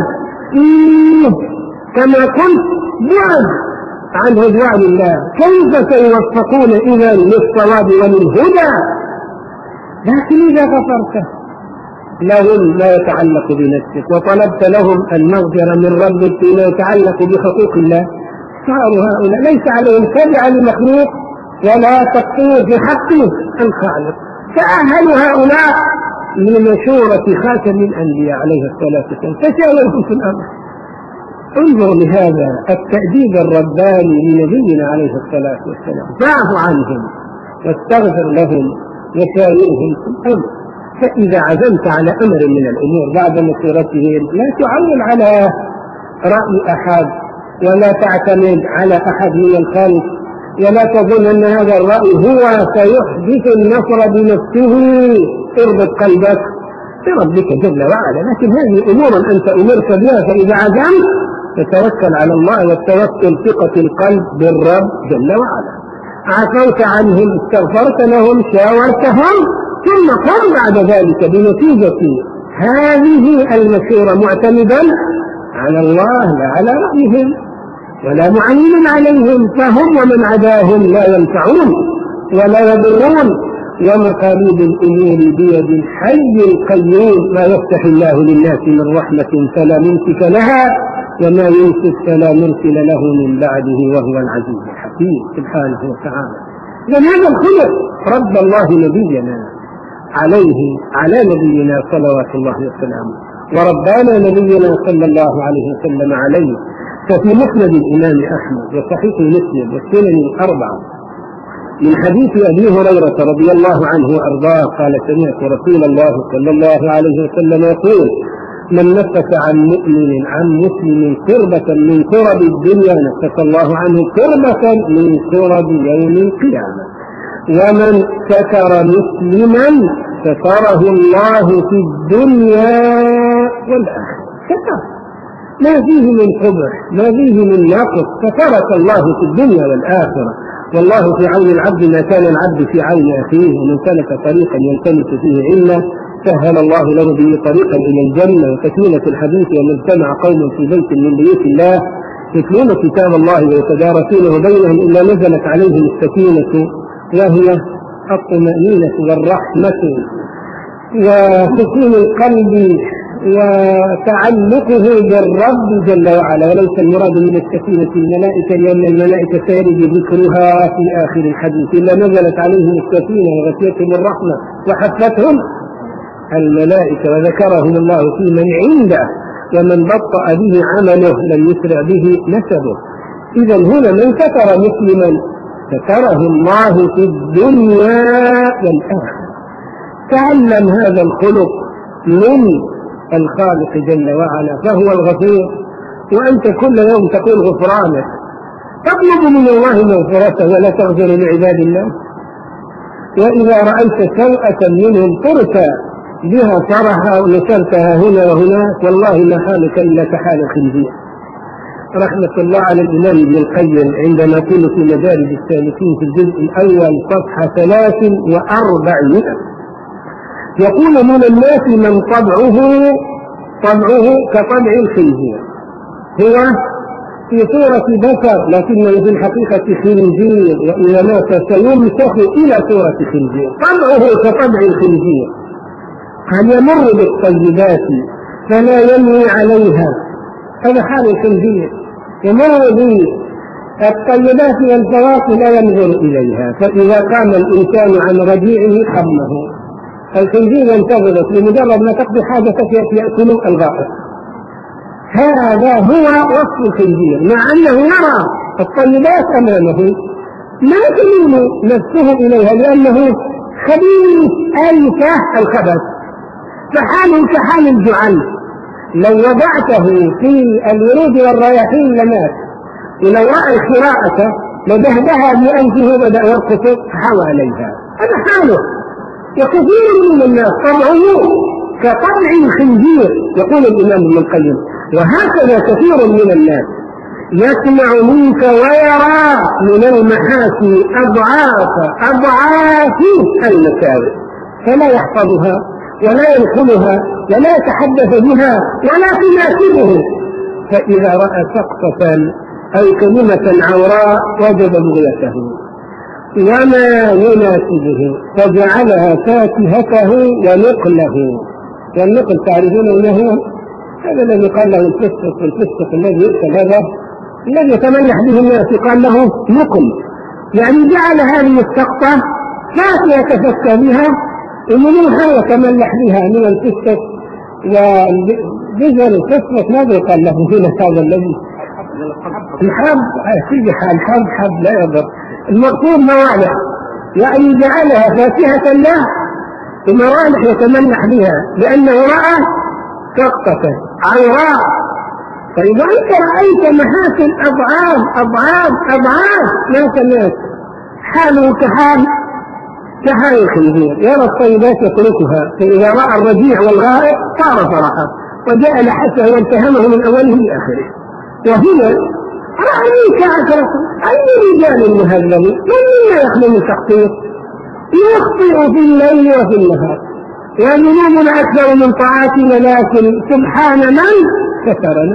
كما قلت بعد عن رضوان الله، كيف سيوفقون إذا للصواب وللهدى؟ لكن إذا غفرت لهم ما يتعلق بنفسك وطلبت لهم المغفرة من ربك فيما يتعلق بحقوق الله، صاروا هؤلاء ليس عليهم تبع لمخلوق ولا تقصير في حق الخالق. تأهلوا هؤلاء لمشورة خاتم الأنبياء عليه الصلاة والسلام، فشاورهم في الأمر. انظر لهذا التأديب الرباني لنبينا عليه الصلاة والسلام: فاعف عنهم واستغفر لهم وشاورهم في الأمر. فإذا عزمت على أمر من الأمور بعد مشورتهم لا تعول على رأي أحد ولا تعتمد على أحد من الخلق، ولا تظن أن هذا الرأي هو سيحدث النصر بنفسه. اربط قلبك بربك جل وعلا. لكن هذه أمور أنت أمرت بها، فإذا عزمت فتوكل على الله، والتوكل ثقة القلب بالرب جل وعلا. عفوت عنهم استغفرت لهم شاورتهم، ثم قم بعد ذلك بنتيجة هذه المشورة معتمدا على الله لا على رأيهم ولا معين عليهم، فهم ومن عداهم لا ينفعون ولا يضرون، ومقاليد الأمور بيد الحي القيوم، ما يفتح الله للناس من رحمة فلا ممسك لها وما يمسك فلا مرسل له من بعده وهو العزيز الحكيم سبحانه وتعالى. إذن هذا الخلق رد الله نبينا عليه على نبينا صلوات الله وسلامه، وربنا نبينا صلى الله عليه وسلم عليه. ففي مسند الإمام أحمد وصحيح مسلم والسنن الأربعة من حديث أبي هريرة رضي الله عنه وأرضاه قال: سمعت رسول الله صلى الله عليه وسلم يقول: من نفس عن مؤمن عن مسلم كربة من كرب الدنيا نفس الله عنه كربة من كرب يوم القيامة، ومن ستر مسلما ستره الله في الدنيا والآخرة. ستر ما فيه من قبح ما فيه من نقص، سترك الله في الدنيا والآخرة. والله في عون العبد ما كان العبد في عون أخيه، ومن سلك طريقا يلتمس فيه علما سهل الله له به طريقا إلى الجنة. وتكملة الحديث: ومن اجتمع قوم في بيت من بيوت الله يتلون كتاب الله ويتدارسونه بينهم إلا نزلت عليهم السكينة وهي الطمأنينة والرحمة وسكون القلب وتعلقه بالرب جل وعلا. وليس المراد من السكينة الملائكة، لأن الملائكة سيرد ذكرها في آخر الحديث، إلا نزلت عليهم السكينة وغشيتهم الرحمة وحفتهم الملائكة وذكرهم الله في من عنده، ومن بطأ به عمله لم يسرع به نسبه. إذا هنا من ستر مسلما ستره الله في الدنيا والآخرة. تعلم هذا الخلق من الخالق جل وعلا، فهو الغفور، وأنت كل يوم تقول غفرانه، تطلب من الله مغفرته ولا تغفر لعباد الله. وإذا رأيت سوءة منهم طرت بها صرحا ونشرتها هنا وهناك، والله ما حالك إلا كحال الخنزير. رحمة الله على الإمام ابن القيم عندما كنا في مدارج السالكين في الجزء الأول صفحة ثلاث وأربعمائة يقول: من الناس من طبعه طبعه كطبع الخنزير، هو في صورة بشر لكنه في الحقيقة خنزير، وإذا مات سيمسخ إلى صورة خنزير. طبعه كطبع الخنزير، هل يمر بالطيبات فلا ينوي عليها، هذا حال الخنزير، يمر بالطيبات والفواكه لا ينظر إليها، فإذا قام الإنسان عن رجيعه حمه. الخنزير ينتظرك لمجرد ما تقضي حاجتك يأكل الغائط. هذا هو وصف الخنزير، مع أنه يرى الطيبات أمامه ما تميل نفسه إليها لأنه خبيث أيكه الخبث، فحاله كحال الجعل. لو وضعته في الورود والرياحين لمات، ولو رأى الخراءة لدهدها بأنفه وبدأ يرقص حوى عليها. هذا حاله. وكثير من الناس طبعه كطبع الخنزير، يقول الإمام ابن القيم: وهكذا كثير من الناس يسمع منك ويرى من المحاسن أضعاف أضعاف المساوئ، فلا يحفظها ولا ينقلها ولا يتحدث بها ولا تناسبه، فإذا رأى سقطة أو كلمة عوراء وجد بغيته وما يناسبه فجعلها فاكهته ونقله. والنقل تعرفون ما هو؟ هذا الذي قال له الفسق، الفسق الذي يؤكل، هذا الذي يتملح به الناس قال له نقل، يعني جعل هذه السقطة فاكهة يتفكى بها ومنها يتملح بها من الفسق. وجزء الفسق ماذا يقال له هنا؟ هذا الذي الحب الحب حب لا يضر، المقصود موالح، يعني جعلها فاكهة له وموالح يتملح بها لأنه رأى سقطة عوراء. فإذا أنت رأيت محاسن أضعاف أضعاف أضعاف ما سمعت، حاله كحال كحال الخنزير، يرى الطيبات يتركها، فإذا رأى الرجيع والغائب صار فرحا وجعل حتى وانتهمه من أوله لآخره. وهنا رأيك أكرم أي رجال مهذب من مما يخلو من تخطيط، يخطئ في الليل وفي النهار، وذنوبنا أكثر من طاعتنا، لكن سبحان من سترنا.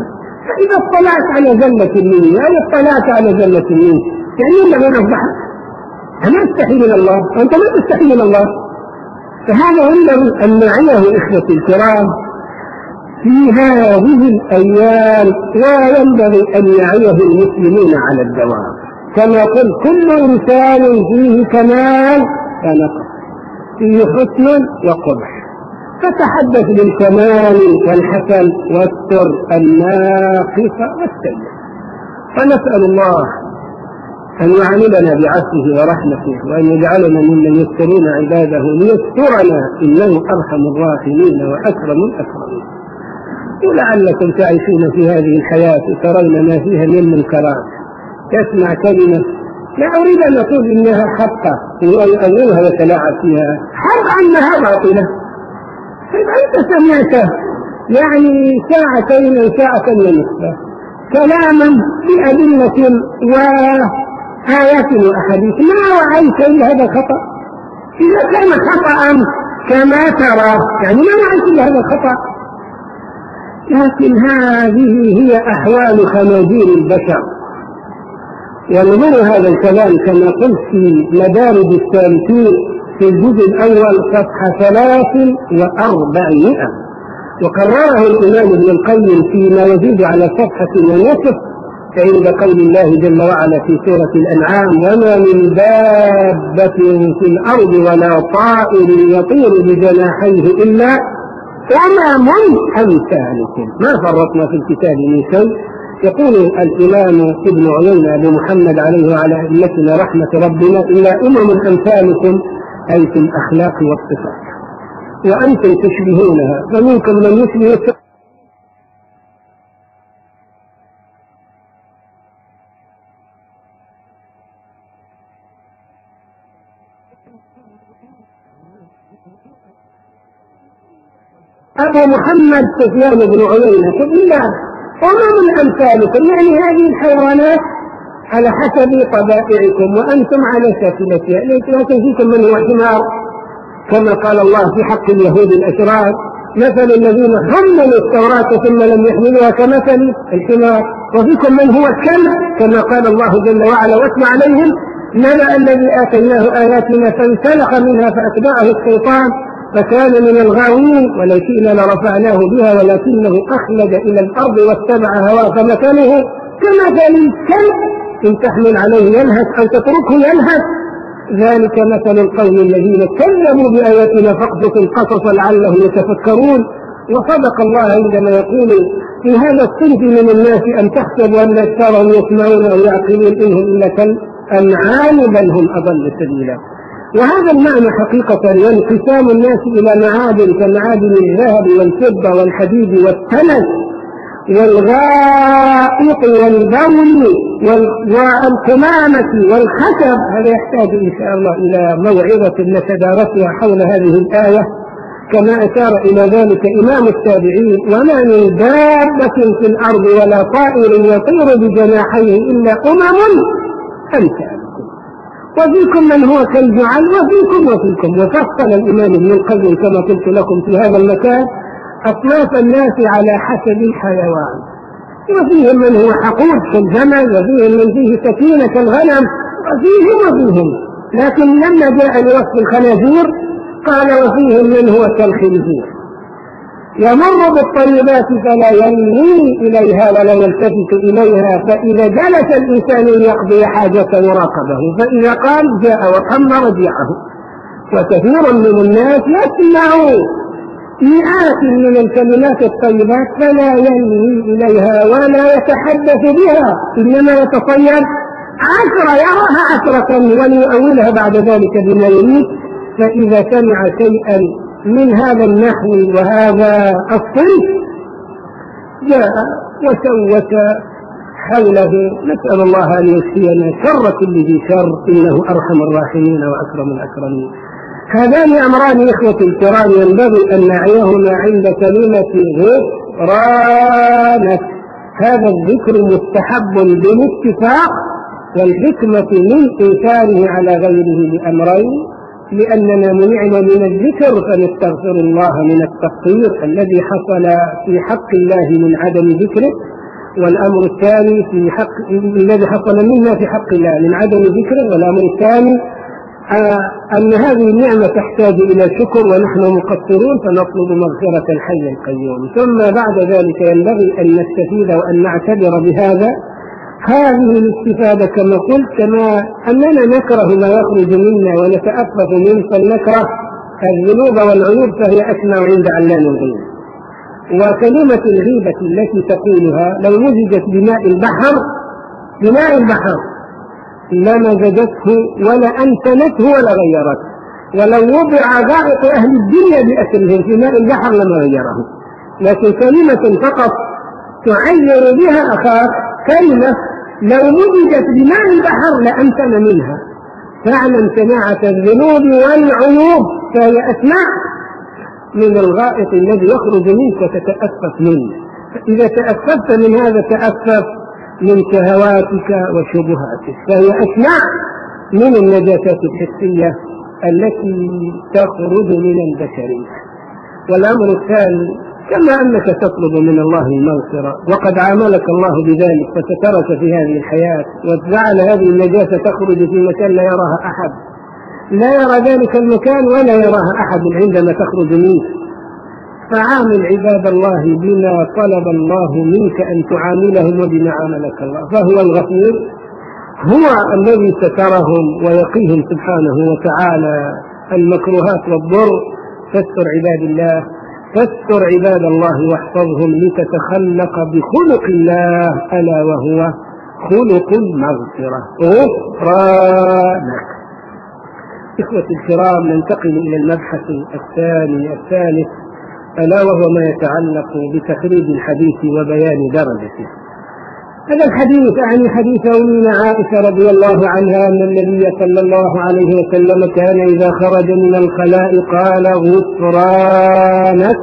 فإذا اطلعت على زلة مني أو اطلعت على زلة مني يعني ينبغي أن أفضحك. أنا أستحي من الله وأنت لا تستحي من الله. فهذا ينبغي أن نعيه إخوتي الكرام في هذه الأيام، وينبغي أن يعيه المسلمين على الدوام. كما قلت كل إنسان فيه كمال ونقص، فيه حسن وقبح، فتحدث بالكمال والحسن واستر الناقص والسيء. فنسأل الله أن يعاملنا بعفوه ورحمته، وأن يجعلنا ممن يسترون عباده ليسترنا إنه أرحم الراحمين وأكرم الأكرمين. ولعلكم تعيشون في هذه الحياة ترون ما فيها من منكرات، تسمع كلمة لا أريد أن أقول إنها حقة ويؤولها وتلاعب فيها، حق أنها باطلة. أنت سمعت يعني ساعتين أو ساعة ونصف كلاما بأدلة وآيات وأحاديث، ما وعيت إلا هذا الخطأ. إذا كان خطأ كما ترى يعني ما وعيت إلا هذا الخطأ. لكن هذه هي أحوال خنازير البشر. ونظر هذا الكلام كما قلت في مدارج السالكين في الجزء الأول صفحة ثلاث وأربعمائة، وقرره الإمام ابن القيم فيما يزيد على صفحة ونصف عند قول الله جل وعلا في سورة الأنعام: وما من دابة في الأرض ولا طائر يطير بجناحيه إلا أمم أمثالكم ما فرطنا في الكتاب من شيء. يقول الإمام ابن عيينة أبو محمد عليه وعلى أئمتنا رحمة ربنا: إلا أمم أمثالكم، أي في الأخلاق والصفات، وأنتم تشبهونها، فمنكم من يشبه أبو محمد سفيان بن عيينة إلا أمم أمثالكم، يعني هذه الحيوانات على حسب طبائعكم وأنتم على شكلتها، لكن فيكم من هو حمار كما قال الله في حق اليهود الأشرار: مثل الذين حملوا التوراة ثم لم يحملوها كمثل الحمار، وفيكم من هو كلب كما قال الله جل وعلا: واتل عليهم نبأ الذي آتيناه آياتنا فانسلخ منها فأتبعه الشيطان فكان من الغاوين ولو شئنا لرفعناه بها ولكنه أخلد إلى الأرض واتبع هواه فمثله كمثل الكلب إن تحمل عليه يلهث أو تتركه يلهث، ذلك مثل القوم الذين كذبوا بآياتنا فاقصص القصص لعلهم يتفكرون. وصدق الله عندما يقول في هذا الصنف من الناس أن تحسبوا أن أكثرهم يسمعون أو يعقلون إنهم إلا كالأنعام بل هم أضل سبيلا. وهذا المعنى حقيقة ينقسام الناس إلى معادن كمعادن الذهب والفضة والحديد والتلج والغائط والبول والقمامة والخشب. هذا يحتاج إن شاء الله إلى موعظة نتدارسها حول هذه الآية، كما أشار إلى ذلك إمام التابعين: وما من دابة في الأرض ولا طائر يطير بجناحيه إلا أمم أمثالكم وفيكم من هو كالجعل وفيكم وفيكم. وفصل الإمام ابن القيم كما قلت لكم في هذا المكان أصناف الناس على حسب الحيوان، وفيهم من هو حقود كالجمل، وفيهم من فيه سكينة كالغنم، وفيهم وفيهم. لكن لما جاء لوصف الخنازير قال: وفيهم من هو كالخنزير يمر بالطيبات فلا ينوي إليها ولا يلتفت إليها، فإذا جلس الإنسان ليقضي حاجته وراقبه، فإذا قال جاء وقم رجعه. وكثير من الناس يسمع مئات من الكلمات الطيبات فلا ينوي إليها ولا يتحدث بها، إنما يتصيد عشرة يراها عشرة وليؤولها بعد ذلك بما يريد. فإذا سمع شيئا من هذا النحو وهذا الصنف جاء وسوت حوله. نسأل الله أن يكفينا شر كل ذي شر إنه أرحم الراحمين وأكرم الأكرمين. هذان أمران إخوتي الكرام ينبغي أن نعيهما عند كلمة غفرانك. هذا الذكر مستحب بالاتفاق، والحكمة من إيثاره على غيره لأمرين: لأننا منعنا من الذكر فنستغفر الله من التقصير الذي حصل في حق الله من عدم ذكره، والأمر الثاني في حق الذي حصل منا في حق الله من عدم ذكره. والأمر الثاني آه أن هذه النعمة تحتاج إلى شكر ونحن مقصرون فنطلب مغفرة الحي القيوم. ثم بعد ذلك ينبغي أن نستفيد وأن نعتبر بهذا هذه الاستفادة كما قلت، كما أننا نكره ما يخرج منا ونتأفف منه فلنكره الذنوب والعيوب فهي أسمى عند علام الغيوب. وكلمة الغيبة التي تقولها لو مزجت بماء البحر بماء البحر لمزجته ولا أنتنته ولا غيرته، ولو وضع غائط أهل الدنيا بأسرهم في ماء البحر لما غيره. لكن كلمة فقط تعير بها أخاك كلمة لو مزجت بماء البحر لأنتن منها. فاعلم سماعة الذنوب والعيوب فهي أسماء من الغائط الذي يخرج منك وتتأفف منه. إذا تأففت من هذا تأفف من شهواتك وشبهاتك، فهي أسماء من النجاسات الحسية التي تخرج من البشرية. والأمر الثاني كما أنك تطلب من الله المغفرة وقد عاملك الله بذلك فسترك في هذه الحياة وجعل هذه النجاسة تخرج في مكان لا يراها أحد، لا يرى ذلك المكان ولا يراها أحد عندما تخرج منه. فعامل عباد الله بما طلب الله منك أن تعاملهم وبما عاملك الله، فهو الغفور هو الذي سترهم ويقيهم سبحانه وتعالى المكروهات والضر. فاستر عباد الله فاستر عباد الله واحفظهم لتتخلق بخلق الله ألا وهو خلق المغفرة غفرانك. إخوة الكرام، ننتقل إلى المبحث الثاني الثالث ألا وهو ما يتعلق بتخريج الحديث وبيان درجته. هذا الحديث يعني حديث أمنا عائشة رضي الله عنها أن النبي صلى الله عليه وسلم كان إذا خرج من الخلاء قال غفرانك،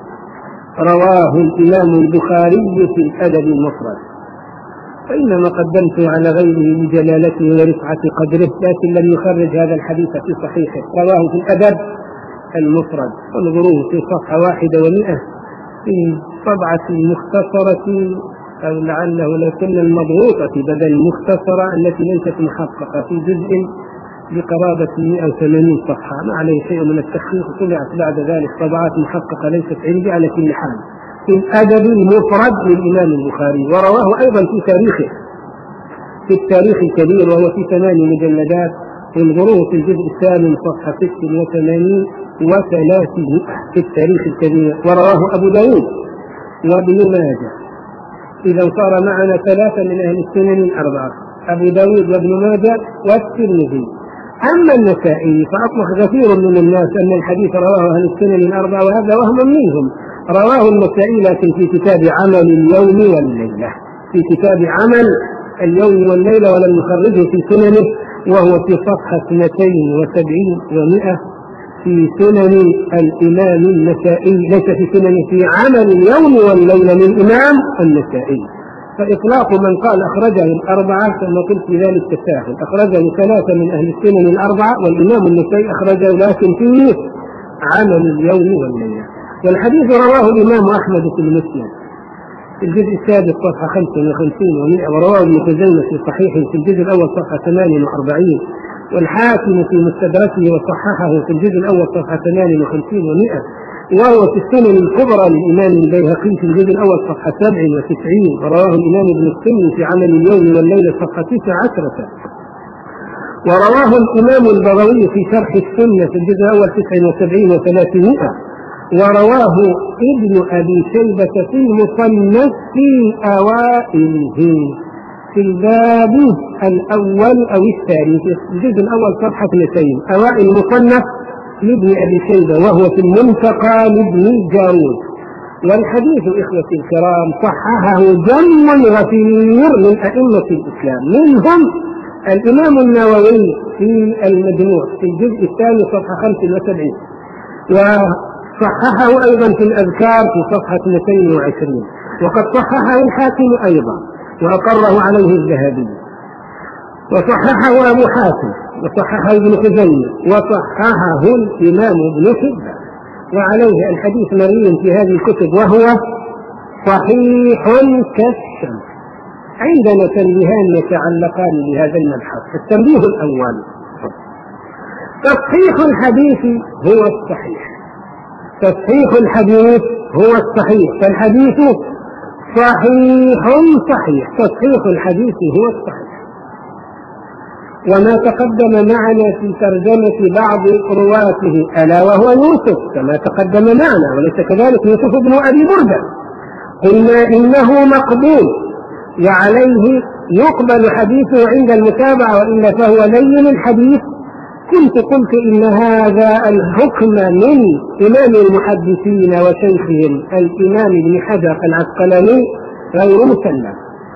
رواه الإمام البخاري في الأدب المفرد. فإنما قدمت على غيره لجلالته ورفعة قدره، لكن لم يخرج هذا الحديث في صحيحه، رواه في الأدب المفرد ونظروه في صفحة واحدة ومئة في طبعة مختصرة أو لعله لكن المضغوطة بدل المختصرة التي ليست محققة في جزء بقرابة مئة وثمانين صفحة، ما عليه شيء من التحقيق، طلعت بعد ذلك طبعات محققة ليست عندي على كل حال في الأدب المفرد للإمام البخاري. ورواه أيضا في تاريخه في التاريخ الكبير وهو في ثمان مجلدات، انظروه في الجزء الثامن صفحة ست وثمانين وثلاثمائة في التاريخ الكبير. ورواه أبو داود وابن ماجه. إذا صار معنا ثلاثة من أهل السنن الأربعة، أبو داود وابن ماجه والترمذي. أما النسائي فأطلق كثير من الناس أن الحديث رواه أهل السنن الأربعة وهذا وهم منهم. رواه النسائي لكن في كتاب عمل اليوم والليلة، في كتاب عمل اليوم والليلة، ولم يخرجه في سننه، وهو في صفحة اثنتين وسبعين ومئة في سنن الإمام النسائي، ليس في سنن في عمل اليوم والليلة للإمام النسائي. فإطلاق من قال أخرجه الأربعة كما قلت في ذلك التساهل، أخرجه ثلاثة من أهل السنن الأربعة والإمام النسائي أخرجه لكن فيه عمل اليوم والليلة. والحديث رواه الإمام أحمد في المسند في الجزء السادس صفحة خمسة وخمسين ومئة، ورواه ابن خزيمة في صحيحه في الجزء الأول صفحة ثمانية وأربعين، والحاكم في مستدركه وصححه في الجزء الأول صفحة ثمانية وخمسين ومئة، وهو في السنن الكبرى للإمام البيهقي في الجزء الأول صفحة سبع وتسعين، ورواه الإمام ابن السني في عمل اليوم والليلة صفحة تسع عشرة، ورواه الإمام البغوي في شرح السنة في الجزء الأول تسع وسبعين وثلاثمائة، ورواه ابن أبي شيبة في المصنف في أوائله في الباب الأول أو الثاني في الجزء الأول صفحة اثنتين، أوائل المصنف لابن أبي شيبة، وهو في المنتقى لابن الجارود. والحديث إخوة الكرام صححه جمع غفير من أئمة الإسلام، منهم الإمام النووي في المجموع في الجزء الثاني صفحة خمسة وسبعين، وصححه أيضا في الأذكار في صفحة اثنتين وعشرين، وقد صححه الحاكم أيضا وأقره عليه الذهبي، وصححه أبو حاتم، وصححه ابن خزيمة، وصححه الإمام ابن حبان. وعليه الحديث مريم في هذه الكتب وهو صحيح كالشمس. عندنا تنبيهان يتعلقان بهذا المبحث. التنبيه الأول: تصحيح الحديث هو الصحيح. تصحيح الحديث هو الصحيح، فالحديث صحيح صحيح. تصحيح الحديث هو الصحيح. وما تقدم معنا في ترجمة بعض رواته ألا وهو يوسف كما تقدم معنا، وليس كذلك يوسف بن أبي بردة، قلنا إنه مقبول وعليه يقبل حديثه عند المتابعة، وإلا فهو لين الحديث. كنت قلت إن هذا الحكم من إمام المحدثين وشيخهم الإمام ابن حجر العسقلاني غير مسلم،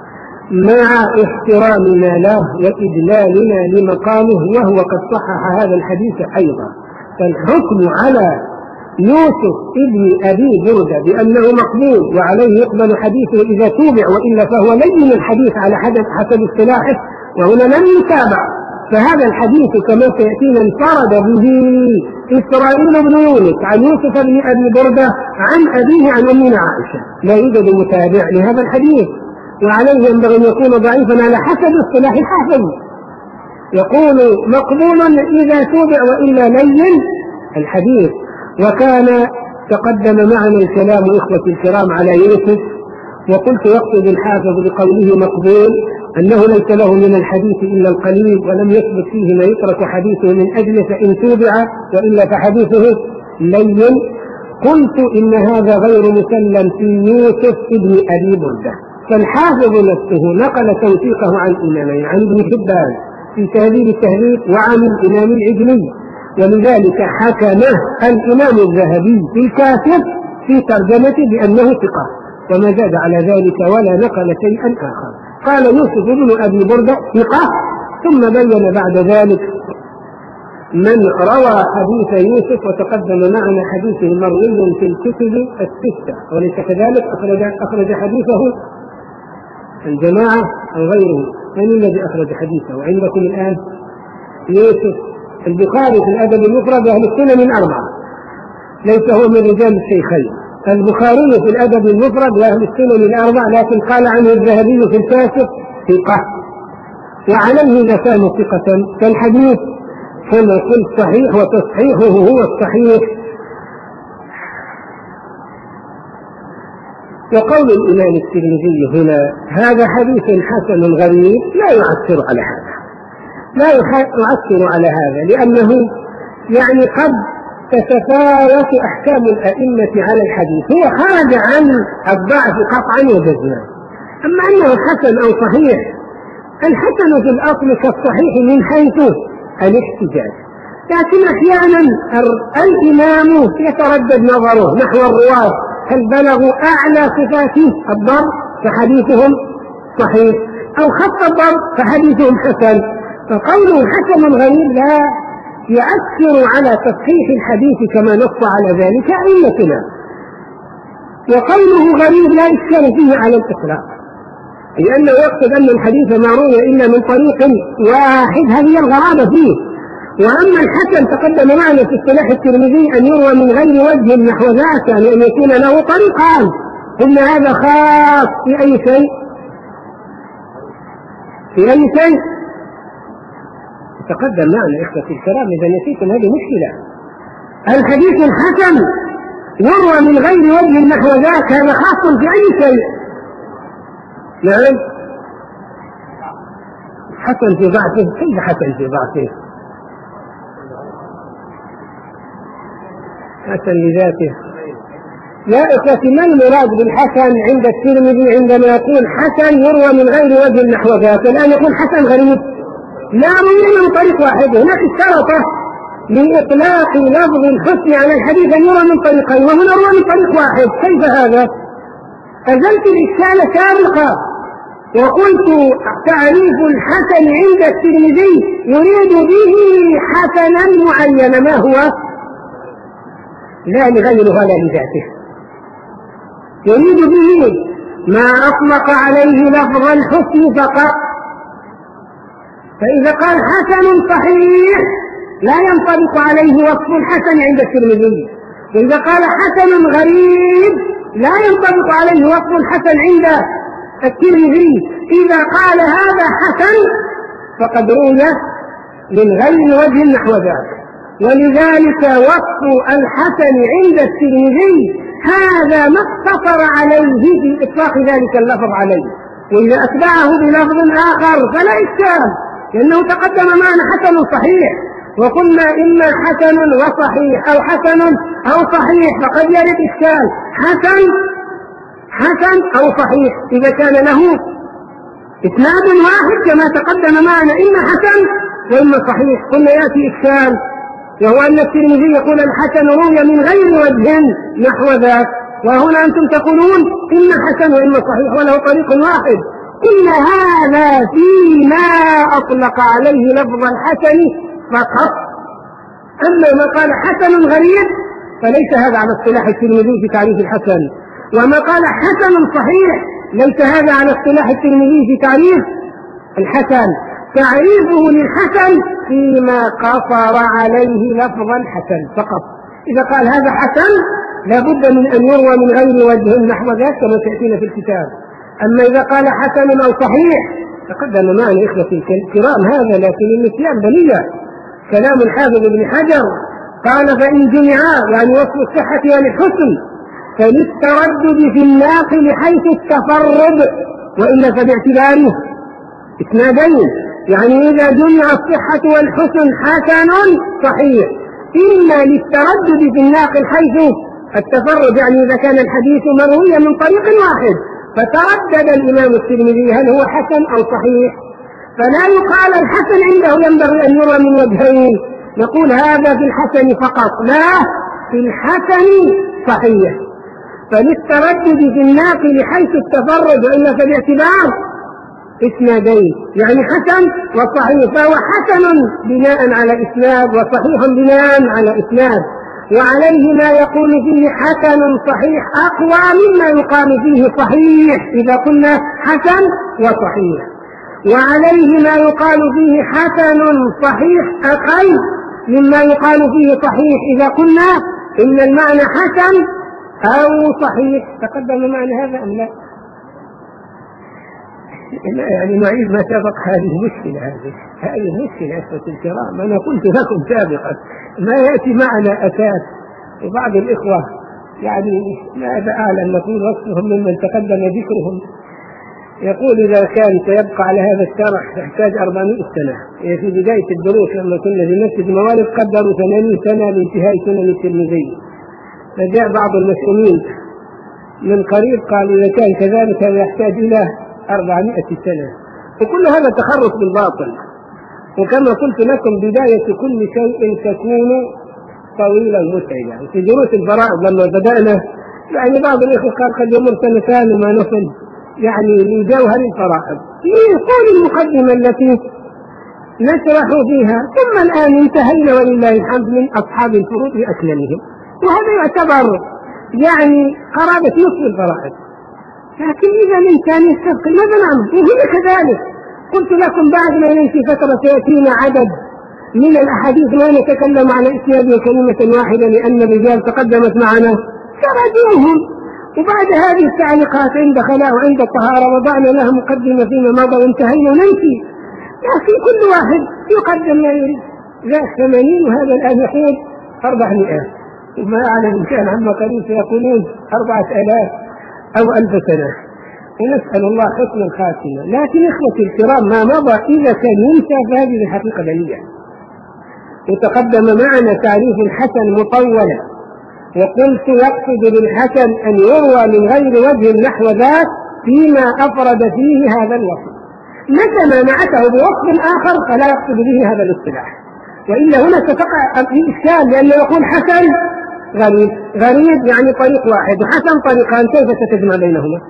مع احترامنا له وإدلالنا لمقامه، وهو قد صحح هذا الحديث أيضا. فالحكم على يوسف ابن أبي بردة بأنه مقبول وعليه يقبل حديثه إذا توبع، وإلا فهو لين الحديث على حسب اصطلاحه، وهنا لم يتابع. فهذا الحديث كما سيأتينا انفرد به إسرائيل بن يونس عن يوسف بن أبي بردة عن أبيه عن أمنا عائشة، لا يوجد متابع لهذا الحديث، وعليه ينبغي أن يكون ضعيفا على حسب اصطلاح الحافظ. يقول مقبول إذا توبع وإلا لين الحديث. وكان تقدم معنا الكلام إخوة الكرام على يوسف، وقلت يقصد الحافظ بقوله مقبول أنه ليس له من الحديث إلا القليل، ولم يثبت فيه ما يترك حديثه من أجله، فإن توبع وإلا فحديثه لين. قلت إن هذا غير مسلم في يوسف ابن أبي بردة. فالحافظ نفسه نقل توثيقه عن إمامين، عن ابن حبان في تهذيب التهذيب وعن الإمام العجلي، ولذلك حكمه الإمام الذهبي في الكاتب في ترجمته بأنه ثقة، وما زاد على ذلك ولا نقل شيئا آخر. قال يوسف بن أبي بردة ثقة، ثم بين بعد ذلك من روى حديث يوسف، وتقدم معنا حديثه مروي في الكتب الستة، وليس كذلك أخرج, أخرج حديثه الجماعة أو غيره. من الذي أخرج حديثه عندكم الآن؟ يوسف البخاري في الأدب المفرد أهل السنن من أربعة، ليس هو من رجال الشيخين. البخاري في الأدب المفرد وأهل السنن الأربعة، لكن قال عنه الذهبي في الكاشف ثقة، وعليه إذا كان ثقة فالحديث كما قلت صحيح، وتصحيحه هو الصحيح. وقول الإمام الترمذي هنا هذا حديث حسن غريب لا يؤثر على هذا، لا يؤثر على هذا، لأنه يعني قد تتفاوت أحكام الأئمة على الحديث، هو خرج عن الضعف قطعا وجزما. أما أنه حسن أو صحيح، الحسن في الأصل كالصحيح من حيث الاحتجاج، لكن أحيانا الإمام يتردد نظره نحو الرواة، هل بلغوا أعلى صفات الضبط فحديثهم صحيح، أو خط الضبط فحديثهم حسن. فقوله حسن غريب لا يؤثر على تصحيح الحديث كما نص على ذلك أئمتنا، وقوله غريب لا إشكال فيه على الإطلاق، لأنه يقصد أن الحديث ما روي إلا من طريق واحد، هذه الغرابة فيه. وأما الحسن تقدم معنا في اصطلاح الترمذي أن يروى من غير وجه نحو ذاك، يعني أن يكون له طريقان. قلنا هذا خاص في أي شيء؟ في أي شيء؟ تقدم معنا إخوة الكرام إذا نسيتم هذه مشكلة. الحديث الحسن يروى من غير وجه نحو ذاك، هذا خاص في أي شيء؟ نعم، حسن في ضعفه. كيف حسن في ضعفه؟ حسن لذاته. لا إخوتي، ما المراد بالحسن عند الترمذي عندما يقول حسن يروى من غير وجه نحو ذاك؟ الآن يقول حسن غريب، لا روي من طريق واحد. هناك اشترط لإطلاق لفظ الحسن على الحديث أن يروى من طريقين، وهنا روى من طريق واحد. كيف هذا؟ أزلت الإشكال سابقا وقلت تعريف الحسن عند الترمذي يريد به حسنا معينا، ما هو؟ لا لغيرها لا لذاته، يريد به ما أطلق عليه لفظ الحسن فقط. فإذا قال حسن صحيح لا ينطبق عليه وصف الحسن عند الترمذي، وإذا قال حسن غريب لا ينطبق عليه وصف الحسن عند الترمذي. إذا قال هذا حسن فقد روي من غير وجه نحو ذلك. ولذلك وصف الحسن عند الترمذي هذا ما اقتصر عليه في إطلاق ذلك اللفظ عليه، وإذا أتبعه بلفظ آخر فلا إشكال، لأنه تقدم معنا حسن صحيح، وقلنا إما حسن وصحيح أو حسن أو صحيح، فقد يرد إشكال حسن حسن أو صحيح إذا كان له إسناد واحد كما تقدم معنا إما حسن وإما صحيح، قلنا يأتي إشكال، وهو أن الترمذي يقول الحسن روي من غير وجه نحو ذاك، وهنا أنتم تقولون إما حسن وإما صحيح وله طريق واحد. إن هذا فيما أطلق عليه لفظ الحسن فقط. أما ما قال حسن غريب فليس هذا على اصطلاح الترمذي في تعريف الحسن، وما قال حسن صحيح ليس هذا على اصطلاح الترمذي في تعريف الحسن. تعريفه للحسن فيما قصر عليه لفظ الحسن فقط. إذا قال هذا حسن لا بد من أن يروى من غير وجه نحو ذاك كما تأتينا في الكتاب. أما إذا قال حسن أو صحيح تقدم معنا إخوتي الكرام هذا، لكن النسيان بلية. كلام الحافظ ابن حجر قال فإن جمعا يعني وصف الصحة والحسن فللتردد في الناقل حيث التفرد، وإلا فباعتباره إسنادين، يعني إذا جمع الصحة والحسن حسن صحيح، إما للتردد في الناقل حيث التفرد، يعني إذا كان الحديث مرويا من طريق واحد فتردد الإمام الترمذي هل هو حسن أو صحيح، فلا يقال الحسن عنده ينبغي أن يرى من وجهين، نقول هذا في الحسن فقط، لا في الحسن صحيح. فللتردد في الناقل حيث التفرد، وإلا فباعتبار إسنادين، يعني حسن وصحيح، فهو حسن بناء على إسناد وصحيح بناء على إسناد، وعليه ما يقول فيه حسن صحيح أقوى مما يقال فيه صحيح إذا قلنا حسن وصحيح، وعليه ما يقال فيه حسن صحيح أقل مما يقال فيه صحيح إذا قلنا إن المعنى حسن أو صحيح. تقدم معنى هذا أم لا؟ يعني نعيد ما سبق. هذه مشكلة، هذه هذه مشكلة أخوة الكرام. أنا قلت لكم سابقا ما يأتي معنا أساس، وبعض الإخوة يعني ماذا أعلم نقول وصفهم ممن تقدم ذكرهم، يقول إذا كان سيبقى على هذا الشرح يحتاج أربعمائة سنة. في بداية الدروس لما كنا في مسجد الموالد قدروا ثمانين سنة لانتهاء سنن الترمذي، فجاء بعض المسؤولين من قريب قال إذا كان كذلك هذا يحتاج إلى أربعمائة سنة، وكل هذا تخرص بالباطل. وكما قلت لكم بداية كل شيء تكون طويلا متعبا. في دروس الفرائض لما بدأنا يعني بعض الإخوة قال قد يمر سنتان وما نصل يعني لجوهر الفرائض يقول المقدمة التي نشرح فيها، ثم الآن انتهينا ولله الحمد من أصحاب الفروض بأكملهم، وهذا يعتبر يعني قرابة نصف الفرائض. لكن إذا الإنسان يستبقي ماذا نعمل؟ وهي كذلك. قلت لكم بعد ما ينتهي فترة سيأتينا عدد من الأحاديث لا نتكلم على إسناد كلمة واحدة لأن الرجال تقدمت معنا تراجعهم، وبعد هذه التعليقات عند خلاء وعند الطهارة وضعنا لها مقدمة فيما مضى وانتهينا وننسي. لكن كل واحد يقدم ما يريد، ذا ثمانين وهذا الآن يقول أربعمائة، وما أعلم إن كان عما قريب سيقولون أربعة آلاف أو ألف سنة، ونسأل الله حسن الخاتمة. لكن إخوتي الكرام ما مضى إذا كان ينسى فهذه الحقيقة دليلة. وتقدم معنا تعريف الحسن مطولا، وقلت يقصد بالحسن أن يروى من غير وجه نحو ذاك فيما أفرد فيه هذا الوصف. متى ما نعته بوصف آخر فلا يقصد به هذا الاصطلاح، وإلا هنا ستقع الإشكال، لأنه يقول حسن غريب، غريب يعني طريق واحد، وحسن طريقان، كيف ستجمع بينهما؟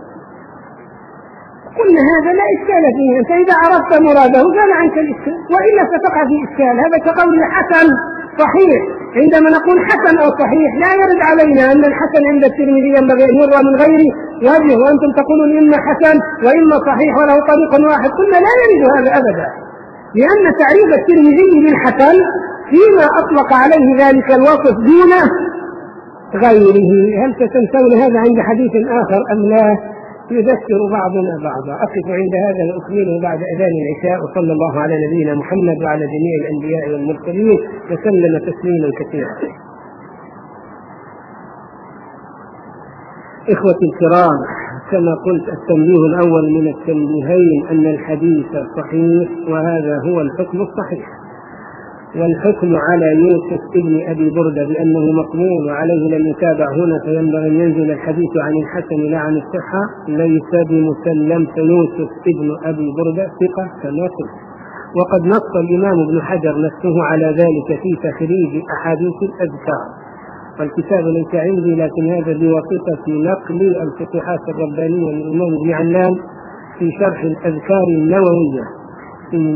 قلنا هذا لا إشكال فيه، أنت إذا عرفت مراده زال عنك الإشكال، وإلا ستقع في إشكال. هذا كقول حسن صحيح، عندما نقول حسن أو صحيح لا يرد علينا أن الحسن عند الترمذي ينبغي أن يروى من غير وجه، وأنتم تقولون إما حسن وإما صحيح وله طريق واحد. قلنا لا يرد هذا أبدا، لأن تعريف الترمذي بالحسن فيما أطلق عليه ذلك الوصف دون غيره. هل ستنسون هذا عند حديث آخر أم لا؟ يذكر بعضنا بعضا. أقف عند هذا وأكمله بعد أذان العشاء، وصلى الله على نبينا محمد وعلى جميع الأنبياء والمرسلين وسلم تسليما كثيرا. إخوتي الكرام، كما قلت التنبيه الأول من التنبيهين أن الحديث صحيح، وهذا هو الحكم الصحيح. والحكم على يوسف ابن أبي بردة بأنه مقبول وعليه لم يتابع هنا، فينبغي أن ينزل الحديث عن الحسن لا عن الصحة، ليس بمسلم. فيوسف ابن أبي بردة ثقة كما قلت. وقد نص الإمام ابن حجر نفسه على ذلك في تخريج أحاديث الأذكار، والكتاب ليس عندي، لكن هذا بواسطة نقل الفتوحات الربانية للإمام ابن علام في شرح الأذكار النووية في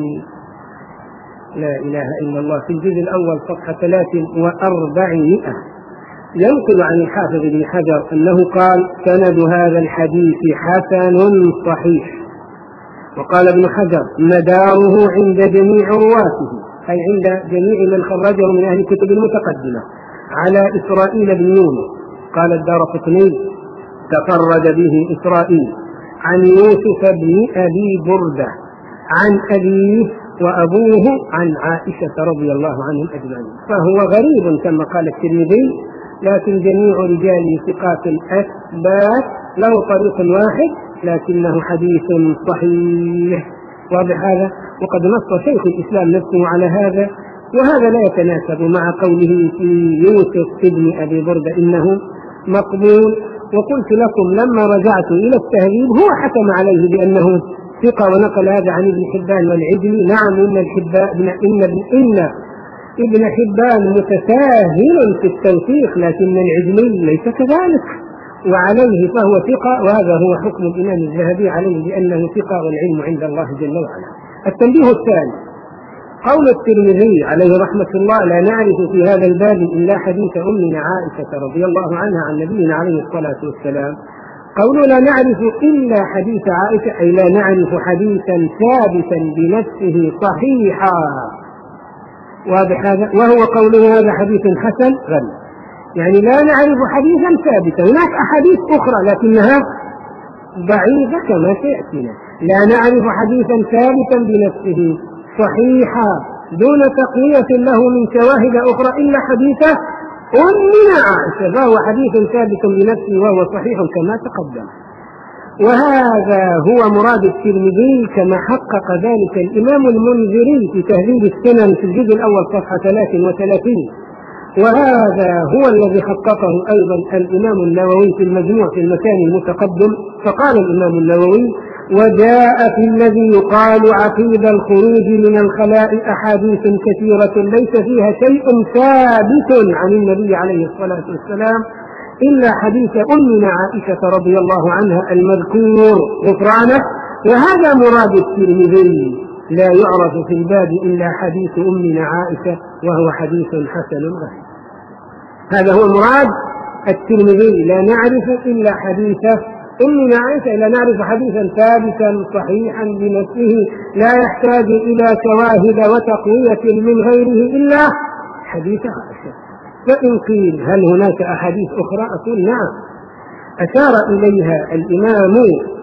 لا إله إلا الله في الجزء الأول صفحة ثلاث وأربعمائة. ينقل عن الحافظ ابن حجر أنه قال: سند هذا الحديث حسن صحيح. وقال ابن حجر: مداره عند جميع رواته، أي عند جميع من خرجه من أهل الكتب المتقدمة، على إسرائيل بن يونس. قال الدارقطني: تفرد به إسرائيل عن يوسف بن أبي بردة عن أبيه وأبوه عن عائشة رضي الله عنهم أجمعين. فهو غريب كما قال الترمذي، لكن جميع رجاله ثقات أثبات، له طريق واحد لكنه حديث صحيح. واضح هذا؟ وقد نص شيخ الإسلام نفسه على هذا، وهذا لا يتناسب مع قوله في يوسف ابن أبي بردة إنه مقبول. وقلت لكم لما رجعت إلى التهذيب هو حكم عليه بأنه ثقة، ونقل هذا عن ابن حبان والعجلي. نعم، إن الحبان إن إن ابن حبان متساهل في التوثيق، لكن العجلي ليس كذلك، وعليه فهو ثقة، وهذا هو حكم الإمام الذهبي عليه بأنه ثقة، والعلم عند الله جل وعلا. التنبيه الثاني: قول الترمذي عليه رحمة الله: لا نعرف في هذا الباب إلا حديث أمنا عائشة رضي الله عنها عن نبينا عليه الصلاة والسلام. قولوا لا نعرف إلا حديث عائشة، أي لا نعرف حديثا ثابتا بنفسه صحيحا. واضح هذا؟ وهو قوله هذا حديث حسن غريب، يعني لا نعرف حديثا ثابتا. هناك أحاديث أخرى لكنها ضعيفة كما سيأتينا. لا نعرف حديثا ثابتا بنفسه صحيحا دون تقوية له من شواهد أخرى إلا حديث أمنا عائشة، فهو حديث ثابت بنفسه وهو صحيح كما تقدم. وهذا هو مراد الترمذي كما حقق ذلك الإمام المنذري في تهذيب السنن في الجزء الأول صفحة ثلاث وثلاثين. وهذا هو الذي حققه أيضا الإمام النووي في المجموع في المكان المتقدم. فقال الإمام النووي: وجاء في الذي يقال عقيب الخروج من الخلاء أحاديث كثيرة ليس فيها شيء ثابت عن النبي عليه الصلاة والسلام إلا حديث أمنا عائشة رضي الله عنها المذكور غفرانه. وهذا مراد الترمذي، لا يعرف في الباب إلا حديث أمنا عائشة وهو حديث حسن غريب. هذا هو مراد الترمذي: لا نعرف إلا حديث أمنا عائشة، لا نعرف حديثا ثابتا صحيحا بنفسه لا يحتاج إلى شواهد وتقوية من غيره إلا حديث عائشة. فإن قيل هل هناك أحاديث أخرى؟ أقول نعم، أشار إليها الإمام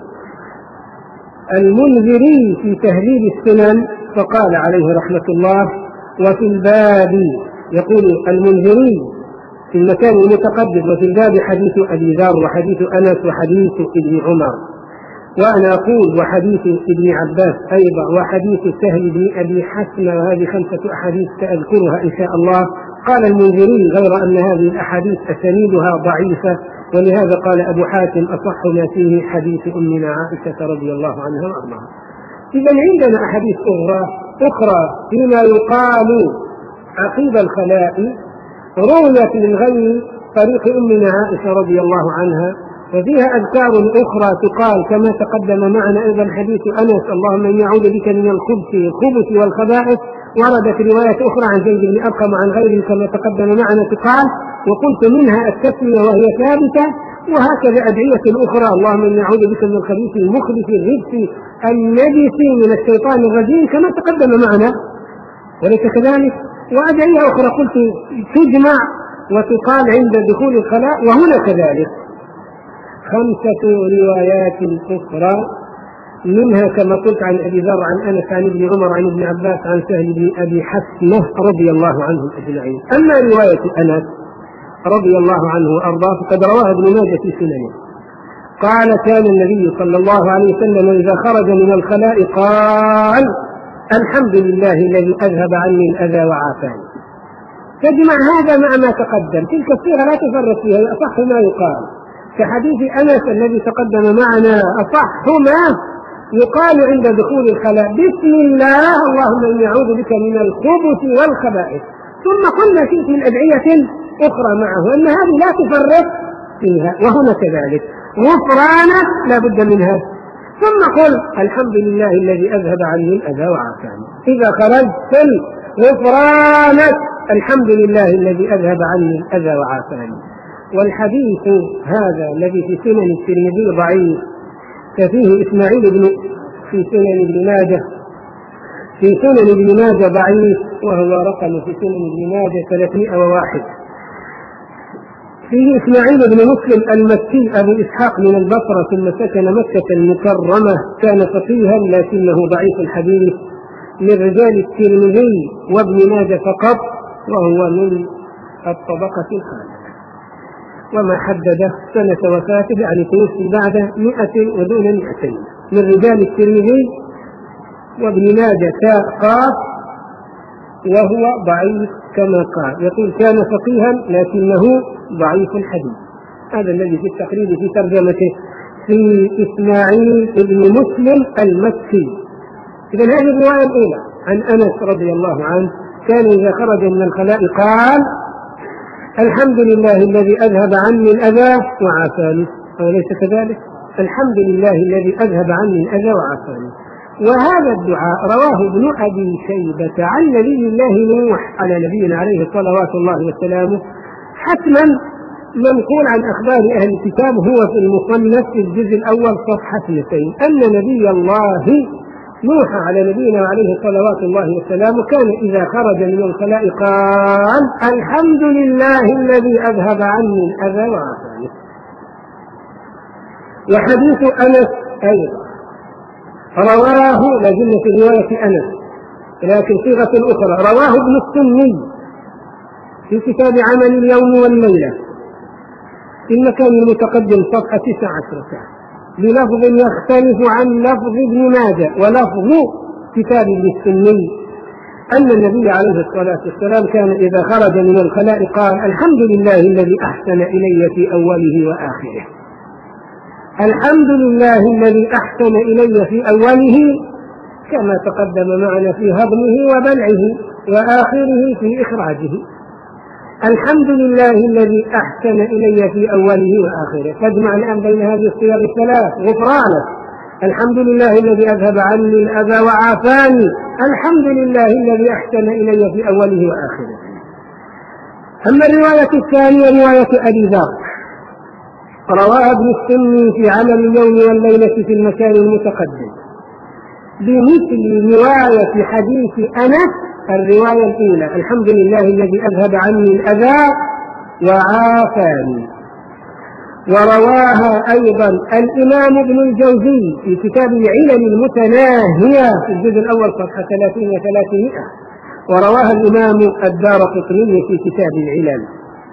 المنذري في تهذيب السنن، فقال عليه رحمة الله: وفي الباب، يقول المنذري في المكان المتقدم: وفي الباب حديث أبي ذر وحديث أنس وحديث ابن عمر. وأنا أقول وحديث ابن عباس أيضا وحديث سهل بن أبي حسن، وهذه خمسة أحاديث سأذكرها إن شاء الله. قال المنذري: غير أن هذه الأحاديث أسانيدها ضعيفة، ولهذا قال أبو حاتم: أصح ما فيه حديث أمنا عائشة رضي الله عنها وأرضاها. إذا عندنا أحاديث أخرى أخرى فيما يقال عقيب الخلاء رويت من غير طريق أمنا عائشة رضي الله عنها، وفيها أذكار أخرى تقال كما تقدم معنا أيضا حديث أنس: اللهم إني أعوذ بك من الخبث الخبث والخبائث. وردت روايات أخرى عن زيد بن أرقم وعن غيره كما تقدم معنا تقال، وقلت منها التسمية وهي ثابتة. وهكذا أدعية أخرى: اللهم إني أعوذ بك من الخبيث المخبث الرجس النجس من الشيطان الرجيم كما تقدم معنا، وليس كذلك. وأدعية أخرى قلت تجمع وتقال عند دخول الخلاء، وهنا كذلك. خمسة روايات أخرى، منها كما قلت عن أبي ذر عن أنس عن ابن عمر عن ابن عباس عن سهل بن أبي حسنة رضي الله عنهم أجمعين. أما رواية أنس رضي الله عنه وأرضاه فقد رواها ابن ماجه في سننه قال: كان النبي صلى الله عليه وسلم إذا خرج من الخلاء قال: الحمد لله الذي أذهب عني الأذى وعافاني. تجمع هذا مع ما تقدم، تلك الصيغة لا تفرق فيها، أصح ما يقال، كحديث أنس الذي تقدم معنا أصح ما يقال عند دخول الخلاء: بسم الله اللهم إني أعوذ بك من الخبث والخبائث، ثم قلنا شيء من أدعية أخرى معه أن هذه لا تفرق فيها، وهنا كذلك. غفرانك لا بد منها، ثم قل: الحمد لله الذي أذهب عني الأذى وعافاني. إذا خرجت غفرانك الحمد لله الذي أذهب عني الأذى وعافاني. والحديث هذا الذي في سنن الترمذي ضعيف، ففيه إسماعيل بن في سنن ابن ماجه في سنن ابن ماجه ضعيف، وهو رقم في سنن ابن ماجه ثلاثمائة وواحد. فيه إسماعيل بن مسلم المكي أبو إسحاق من البصرة ثم سكن مكة المكرمة، كان فقيها لكنه ضعيف الحديث، من رجال الترمذي وابن ماجه فقط، وهو من الطبقة الخامسة. وما حدده سنة وفاته يعني توفي بعد مئة ودون مئتين، من رجال الترمذي وابن ماجه قاف، وهو ضعيف كما قال. يقول: كان فقيها لكنه ضعيف الحديث. هذا الذي في التقريب في ترجمته في إسماعيل بن مسلم المكي. إذن هذه الرواية الأولى عن أنس رضي الله عنه: كان إذا خرج من الخلاء قال: الحمد لله الذي أذهب عني الأذى وعافاني. أوليس كذلك؟ الحمد لله الذي أذهب عني الأذى وعافاني. وهذا الدعاء رواه ابن أبي شيبة عن نبي الله نوح على نبينا عليه صلوات الله وسلامه، حتما منقول عن أخبار أهل الكتاب، هو في المصنف في الجزء الأول صفحة اثنتين، أن نبي الله نوح على نبينا عليه صلوات الله وسلامه كان إذا خرج من الخلاء قال: الحمد لله الذي أذهب عني الأذى وعافاني. وحديث أنس أيضا رواه، لازلنا في رواية أنس لكن صيغة أخرى، رواه ابن السني في كتاب عمل اليوم والليلة في المكان المتقدم صفحة تسعة عشر بلفظ يختلف عن لفظ ابن ماجه، ولفظ كتاب ابن السني أن النبي عليه الصلاة والسلام كان إذا خرج من الخلاء قال: الحمد لله الذي أحسن إلي في أوله وآخره. الحمد لله الذي أحسن إلي في أوله كما تقدم معنا في هضمه وبلعه، وآخره في إخراجه. الحمد لله الذي أحسن إلي في أوله وآخره. فاجمع الآن بين هذه الصيغ الثلاث: غفرانك، الحمد لله الذي أذهب عني الأذى وعافاني، الحمد لله الذي أحسن إلي في أوله وآخره. أما الرواية الثانية رواية أبي ذر رواها ابن السني في عمل اليوم والليلة في المكان المتقدم بمثل رواية حديث أنس الرواية الأولى: الحمد لله الذي أذهب عني الأذى وعافاني. ورواها أيضا الإمام ابن الجوزي في كتاب العلل المتناهية في الجزء الأول صفحة ثلاثين وثلاثمائة، ورواها الإمام الدارقطني في كتاب العلل.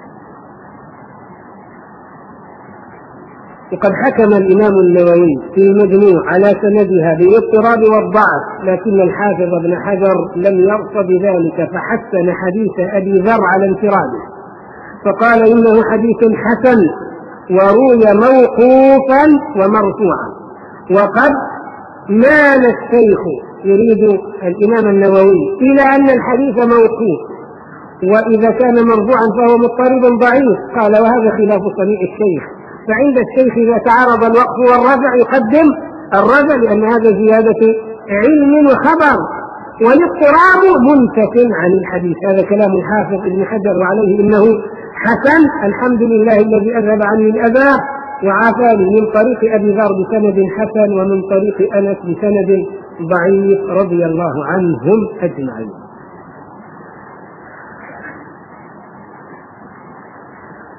وقد حكم الإمام النووي في المجموع على سندها بالاضطراب والضعف، لكن الحافظ ابن حجر لم يرصد ذلك فحسن حديث أبي ذر على انفراده، فقال: إنه حديث حسن وروي موقوفا ومرفوعا. وقد مال الشيخ، يريد الإمام النووي، إلى أن الحديث موقوف، وإذا كان مرفوعا فهو مضطرب ضعيف. قال: وهذا خلاف صنيع الشيخ، فعند الشيخ إذا تعارض الوقف والرفع يقدم الرفع، لأن هذا زيادة علم وخبر، والاضطراب منتف عن الحديث. هذا كلام الحافظ ابن حجر، وعليه إنه حسن. الحمد لله الذي أذهب عني الأذى وعافاني، من طريق أبي ذر بسند حسن، ومن طريق أنس بسند ضعيف رضي الله عنهم أجمعين.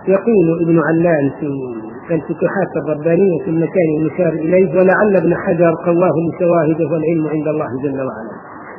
يقول ابن علان في الفتوحات الربانية في المكان المشار إليه: ولعل ابن حجر قواه لشواهده والعلم عند الله جل وعلا.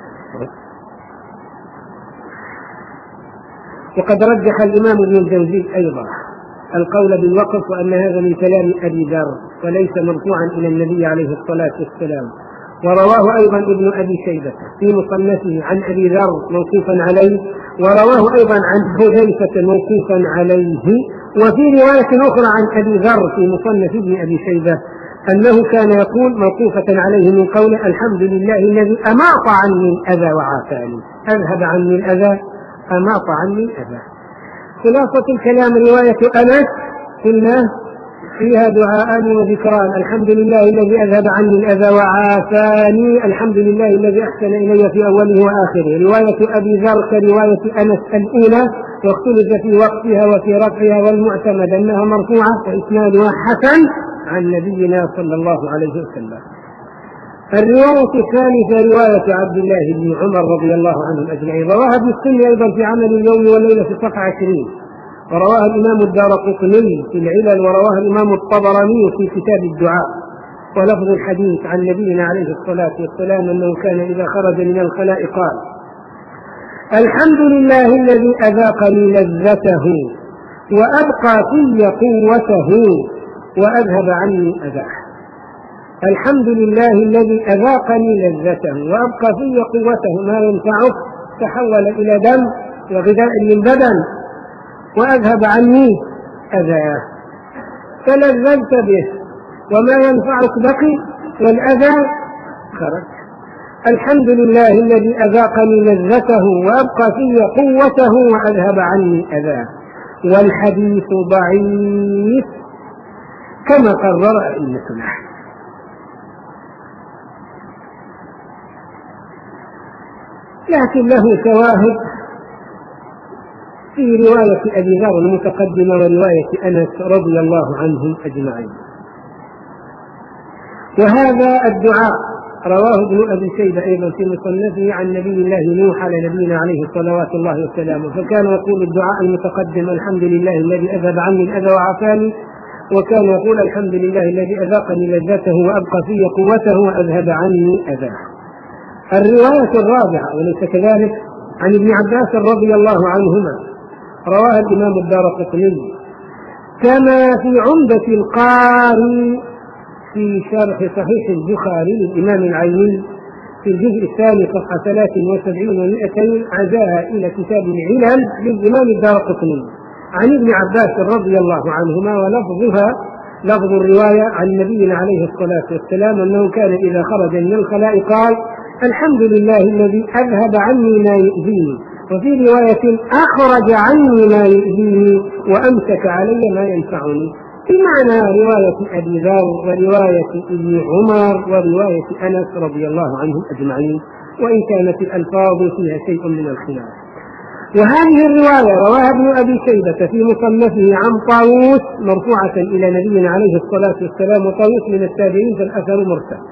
وقد رجح الإمام ابن الجوزي أيضا القول بالوقف، وأن هذا من كلام أبي ذر وليس مرفوعا إلى النبي عليه الصلاة والسلام. ورواه أيضا ابن أبي شيبة في مصنفه عن أبي ذر موقوفا عليه، ورواه أيضا عن حذيفة موقوفا عليه. وفي رواية أخرى عن أبي ذر في مصنف ابن أبي شيبة أنه كان يقول موقوفة عليه من قوله: الحمد لله الذي أماط عني الأذى وعافاني، أذهب عني الأذى أماط عني الأذى. خلاصة الكلام رواية أنس قلنا فيها دعاءان وذكران: الحمد لله الذي أذهب عني الأذى وعافاني، الحمد لله الذي أحسن إلي في أوله وآخره. رواية أبي ذر كرواية أنس الأولى، واختلف في وقتها وفي رفعها، والمعتمد أنها مرفوعة وإسنادها حسن عن نبينا صلى الله عليه وسلم. الرواية الثالثة رواية عبد الله بن عمر رضي الله عنهم أجمعين، رواها ابن السني أيضا في عمل اليوم والليلة في صفحة عشرين، ورواها الإمام الدارقطني في العلل، ورواها الإمام الطبراني في كتاب الدعاء. ولفظ الحديث عن نبينا عليه الصلاة والسلام أنه كان إذا خرج من الخلاء قال: الحمد لله الذي أذاقني لذته وأبقى في قوته وأذهب عني أذاه. الحمد لله الذي أذاقني لذته وأبقى في قوته، ما ينفعك تحول إلى دم وغذاء للبدن، وأذهب عني أذاه، فلذذت به وما ينفعك بقي والأذى خرج. الحمد لله الذي أذاقني لذته وأبقى في قوته وأذهب عني أذاه. والحديث ضعيف كما قرر أئمتنا. لكن له شواهد في رواية أبي ذر المتقدمة ورواية أنس رضي الله عنهم أجمعين. وهذا الدعاء رواه ابن أبي شيبة أيضا في مصنفه عن نبي الله نوح على نبينا عليه صلوات الله وسلامه، فكان يقول الدعاء المتقدم: الحمد لله الذي أذهب عني الأذى وعافاني، وكان يقول: الحمد لله الذي أذاقني لذته وأبقى في قوته وأذهب عني أذاه. الرواية الرابعة وليس كذلك عن ابن عباس رضي الله عنهما، رواها الإمام الدارقطني كما في عمدة القاري في شرح صحيح البخاري للإمام العيني في الجزء الثاني صفحة ثلاث وسبعين ومئتين، عزاها إلى كتاب العلل للإمام الدارقطني عن ابن عباس رضي الله عنهما، ولفظها لفظ الرواية عن نبينا عليه الصلاة والسلام أنه كان إذا خرج من الخلاء قال: الحمد لله الذي أذهب عني ما يؤذيني، وفي رواية: أخرج عني ما يؤذيني وأمسك علي ما ينفعني، بمعنى رواية أبي ذر ورواية ابن عمر ورواية أنس رضي الله عنهم أجمعين، وإن كانت الألفاظ فيها شيء من الخلاف. وهذه الرواية رواها ابن أبي شيبة في مصنفه عن طاووس مرفوعة إلى نبينا عليه الصلاة والسلام، وطاووس من التابعين فالأثر مرسل.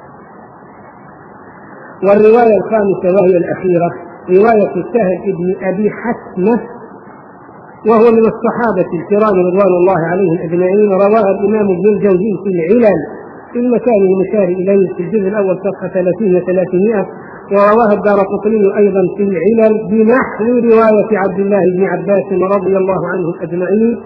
والرواية الخامسة وهي الأخيرة رواية سهل ابن أبي حسمة، وهو من الصحابة الكرام رضوان الله عليهم أجمعين، رواها الإمام ابن الجوزي في العلل في المكان المشار إليه في الجزء الأول صفحة ثلاثين وثلاثمائة، ورواها الدارقطني أيضا في العلل بنحو رواية عبد الله بن عباس رضي الله عنهم أجمعين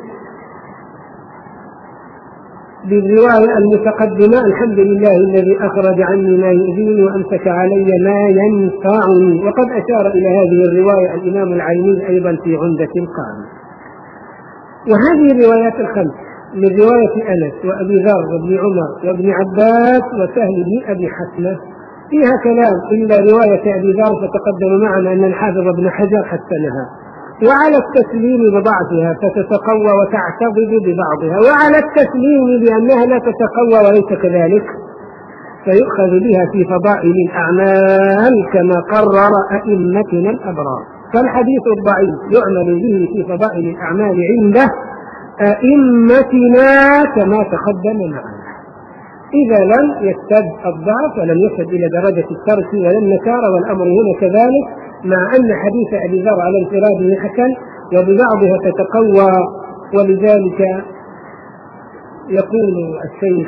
بالرواية المتقدمة: الحمد لله الذي أخرج عني ما يؤذيني وأمسك علي ما ينفعني. وقد أشار إلى هذه الرواية الإمام العيني أيضا في عمدة القاري. وهذه الروايات الخمس من رواية أنس وأبي ذر وابن عمر وابن عباس وسهل بن أبي حسنة فيها كلام، إلا رواية أبي ذر فتقدم معنا أن الحافظ ابن حجر حسنها، وعلى التسليم ببعضها فتتقوى وتعتضد ببعضها، وعلى التسليم بأنها لا تتقوى وليس كذلك فيؤخذ بها في فضائل الأعمال كما قرر أئمتنا الأبرار. فالحديث الضعيف يعمل به في فضائل الأعمال عند أئمتنا كما تقدم معنا، إذا لم يشتد الضعف ولم يشد إلى درجة الترك ولا النكارة، والأمر هنا كذلك، مع أن حديث أبي ذر على انفراده حسن وببعضها تتقوى ولذلك يقول الشيخ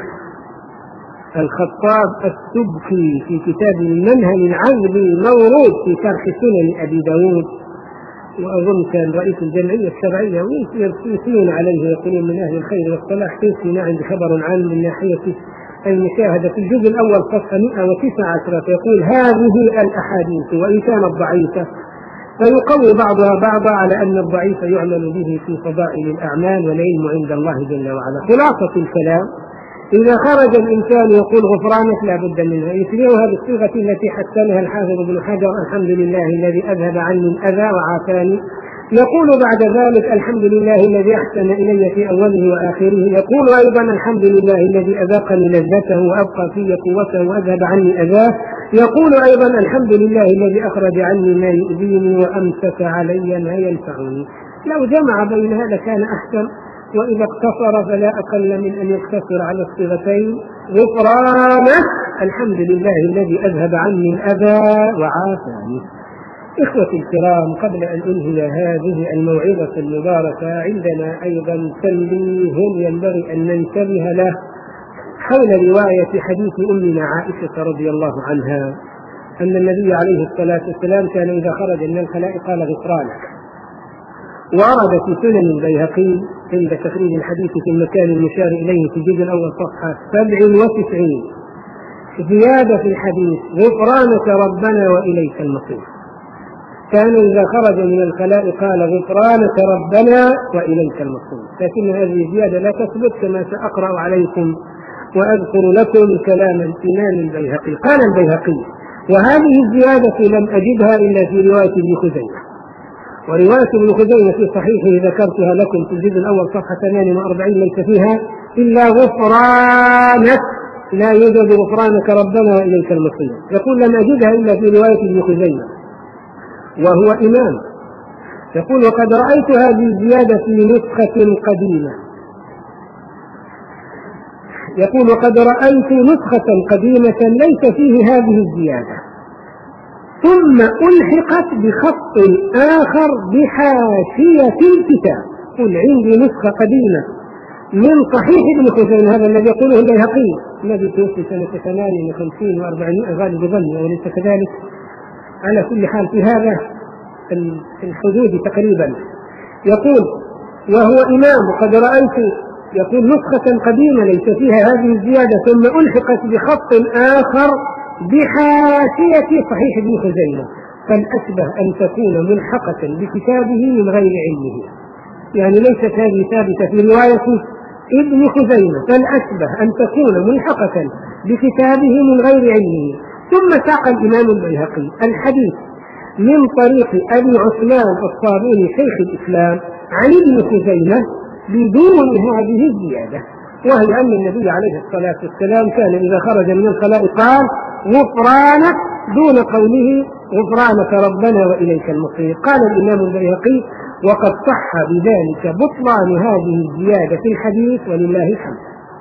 الخطاب السبكي في كتاب المنهل العذبي موروث في شرح سنن أبي داود، وأظن كان رئيس الجمعية الشرعية ويثنون عليه يقولون من أهل الخير والصلاح، كيف عندي خبر عام من ناحية المشاهدة في الجزء الأول صفحة مئة وتسعة عشر يقول هذه الأحاديث وإن كانت ضعيفة فيقوي بعضها بعضا على أن الضعيف يعمل به في فضائل الأعمال والعلم عند الله جل وعلا. خلاصة الكلام إذا خرج الإنسان يقول غفرانك لا بد منها، يشبهها بالصيغة التي حسنها الحافظ ابن حجر الحمد لله الذي أذهب عني الأذى وعافاني. يقول بعد ذلك الحمد لله الذي أحسن إلي في أوله وآخره. يقول أيضا الحمد لله الذي أذاقني لذته وأبقى في قوته وأذهب عني أذاه. يقول أيضا الحمد لله الذي أخرج عني ما يؤذيني وأمسك علي ما ينفعني. لو جمع بين هذا كان أحسن، وإذا اقتصر فلا أقل من أن يقتصر على الصيغتين غفرانك الحمد لله الذي أذهب عني الأذى وعافاني. إخوتي الكرام، قبل أن أنهي هذه الموعظة المباركة عندنا أيضا تنبيه ينبغي أن ننتبه له حول رواية حديث أمنا عائشة رضي الله عنها أن النبي عليه الصلاة والسلام كان إذا خرج من الخلاء قال غفرانك. ورد في سنن البيهقي عند تخريج الحديث في المكان المشار إليه في الجزء الأول صفحة سبع وتسعين زيادة في الحديث غفرانك ربنا وإليك المصير. كان إذا خرج من الخلاء قال غفرانك ربنا وإليك المصير، لكن هذه الزيادة لا تثبت كما سأقرأ عليكم وأذكر لكم كلام الإمام البيهقي. قال البيهقي وهذه الزيادة لم أجدها إلا في رواية ابن خزيمة، ورواية ابن خزيمة في صحيحه ذكرتها لكم في الجزء الأول صفحة ثمانية وأربعين ليس فيها إلا غفرانك، لا يوجد غفرانك ربنا وإليك المصير. يقول لم أجدها إلا في رواية ابن خزيمة وهو إمام. يقول وقد رأيت هذه الزيادة في نسخة قديمة. يقول وقد رأيت نسخة قديمة ليس فيه هذه الزيادة، ثم ألحقت بخط آخر بحاشية الكتاب. قل عندي نسخة قديمة من صحيح ابن خزيمة، هذا الذي يقوله البيهقي الذي توفي سنة ثمانية وخمسين وأربعمائة غالب ظني وليس كذلك، على كل حال في هذا الحدود تقريبا. يقول وهو إمام وقد رأيت يقول نسخة قديمة ليس فيها هذه الزيادة ثم ألحقت بخط آخر بحاشية صحيح ابن خزيمة، فالأشبه أن تكون ملحقة بكتابه من غير علمه، يعني ليست هذه ثابتة في رواية ابن خزيمة، فالأشبه أن تكون ملحقة بكتابه من غير علمه. ثم ساق الإمام البيهقي الحديث من طريق أبي عثمان الصابوني شيخ الإسلام عن ابن خزيمة بدون هذه الزيادة، وهي أن النبي عليه الصلاة والسلام كان إذا خرج من الخلاء قال غفرانك دون قوله غفرانك ربنا وإليك المصير. قال الإمام البيهقي وقد صح بذلك بطلان هذه الزيادة في الحديث ولله الحمد،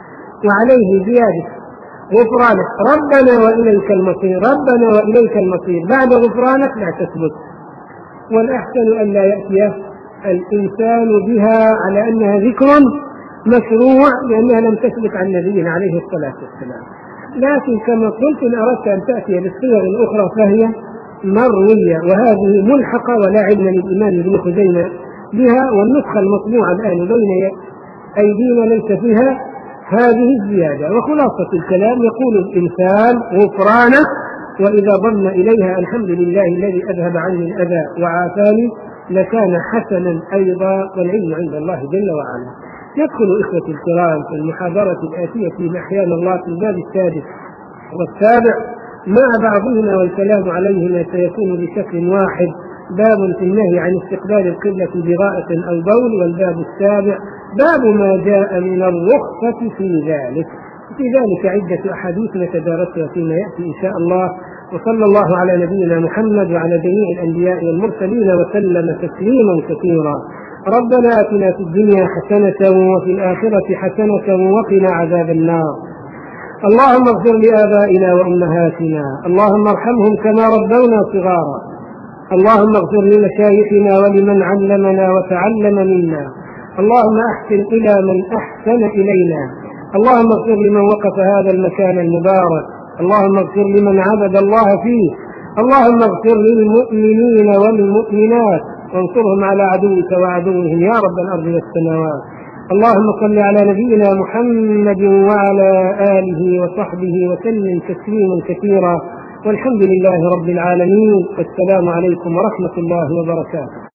وعليه زيادة غفرانك ربنا وإليك المصير ربنا وإليك المصير بعد غفرانك لا تثبت، والأحسن أن لا يأتي الإنسان بها على أنها ذكر مشروع لأنها لم تثبت عن النبي عليه الصلاة والسلام. لكن كما قلت إن أردت أن تأتي بالصيغ الأخرى فهي مروية، وهذه ملحقة ولا علم للإمام ابن خزيمة بها، والنسخة المطبوعة الآن بين أيدينا ليس فيها هذه الزيادة. وخلاصة الكلام يقول الإنسان غفرانه وإذا ضم إليها الحمد لله الذي أذهب عني الأذى وعافاني لكان حسنا أيضا، والعلم عند الله جل وعلا. يدخل إخوة الكرام في المحاضرة الآتية في أحيان الله في الباب السادس والسابع مع بعضهما والكلام عليهما سيكون بشكل واحد، باب في النهي عن استقبال القبلة بغائط أو بول، والباب السابع باب ما جاء من الرخصة في ذلك. في ذلك عدة أحاديث نتدارسها فيما يأتي إن شاء الله. وصلى الله على نبينا محمد وعلى جميع الأنبياء والمرسلين وسلم تسليما كثيرا. ربنا آتنا في الدنيا حسنة وفي الآخرة حسنة وقنا عذاب النار. اللهم اغفر لآبائنا وأمهاتنا، اللهم ارحمهم كما ربونا صغارا. اللهم اغفر لمشايخنا ولمن علمنا وتعلم منا. اللهم أحسن إلى من أحسن إلينا. اللهم اغفر لمن وقف هذا المكان المبارك. اللهم اغفر لمن عبد الله فيه. اللهم اغفر للمؤمنين والمؤمنات وانصرهم على عدوك وعدوهم يا رب الأرض والسماوات. اللهم صل على نبينا محمد وعلى آله وصحبه وسلم تسليما كثيرا، والحمد لله رب العالمين، والسلام عليكم ورحمة الله وبركاته.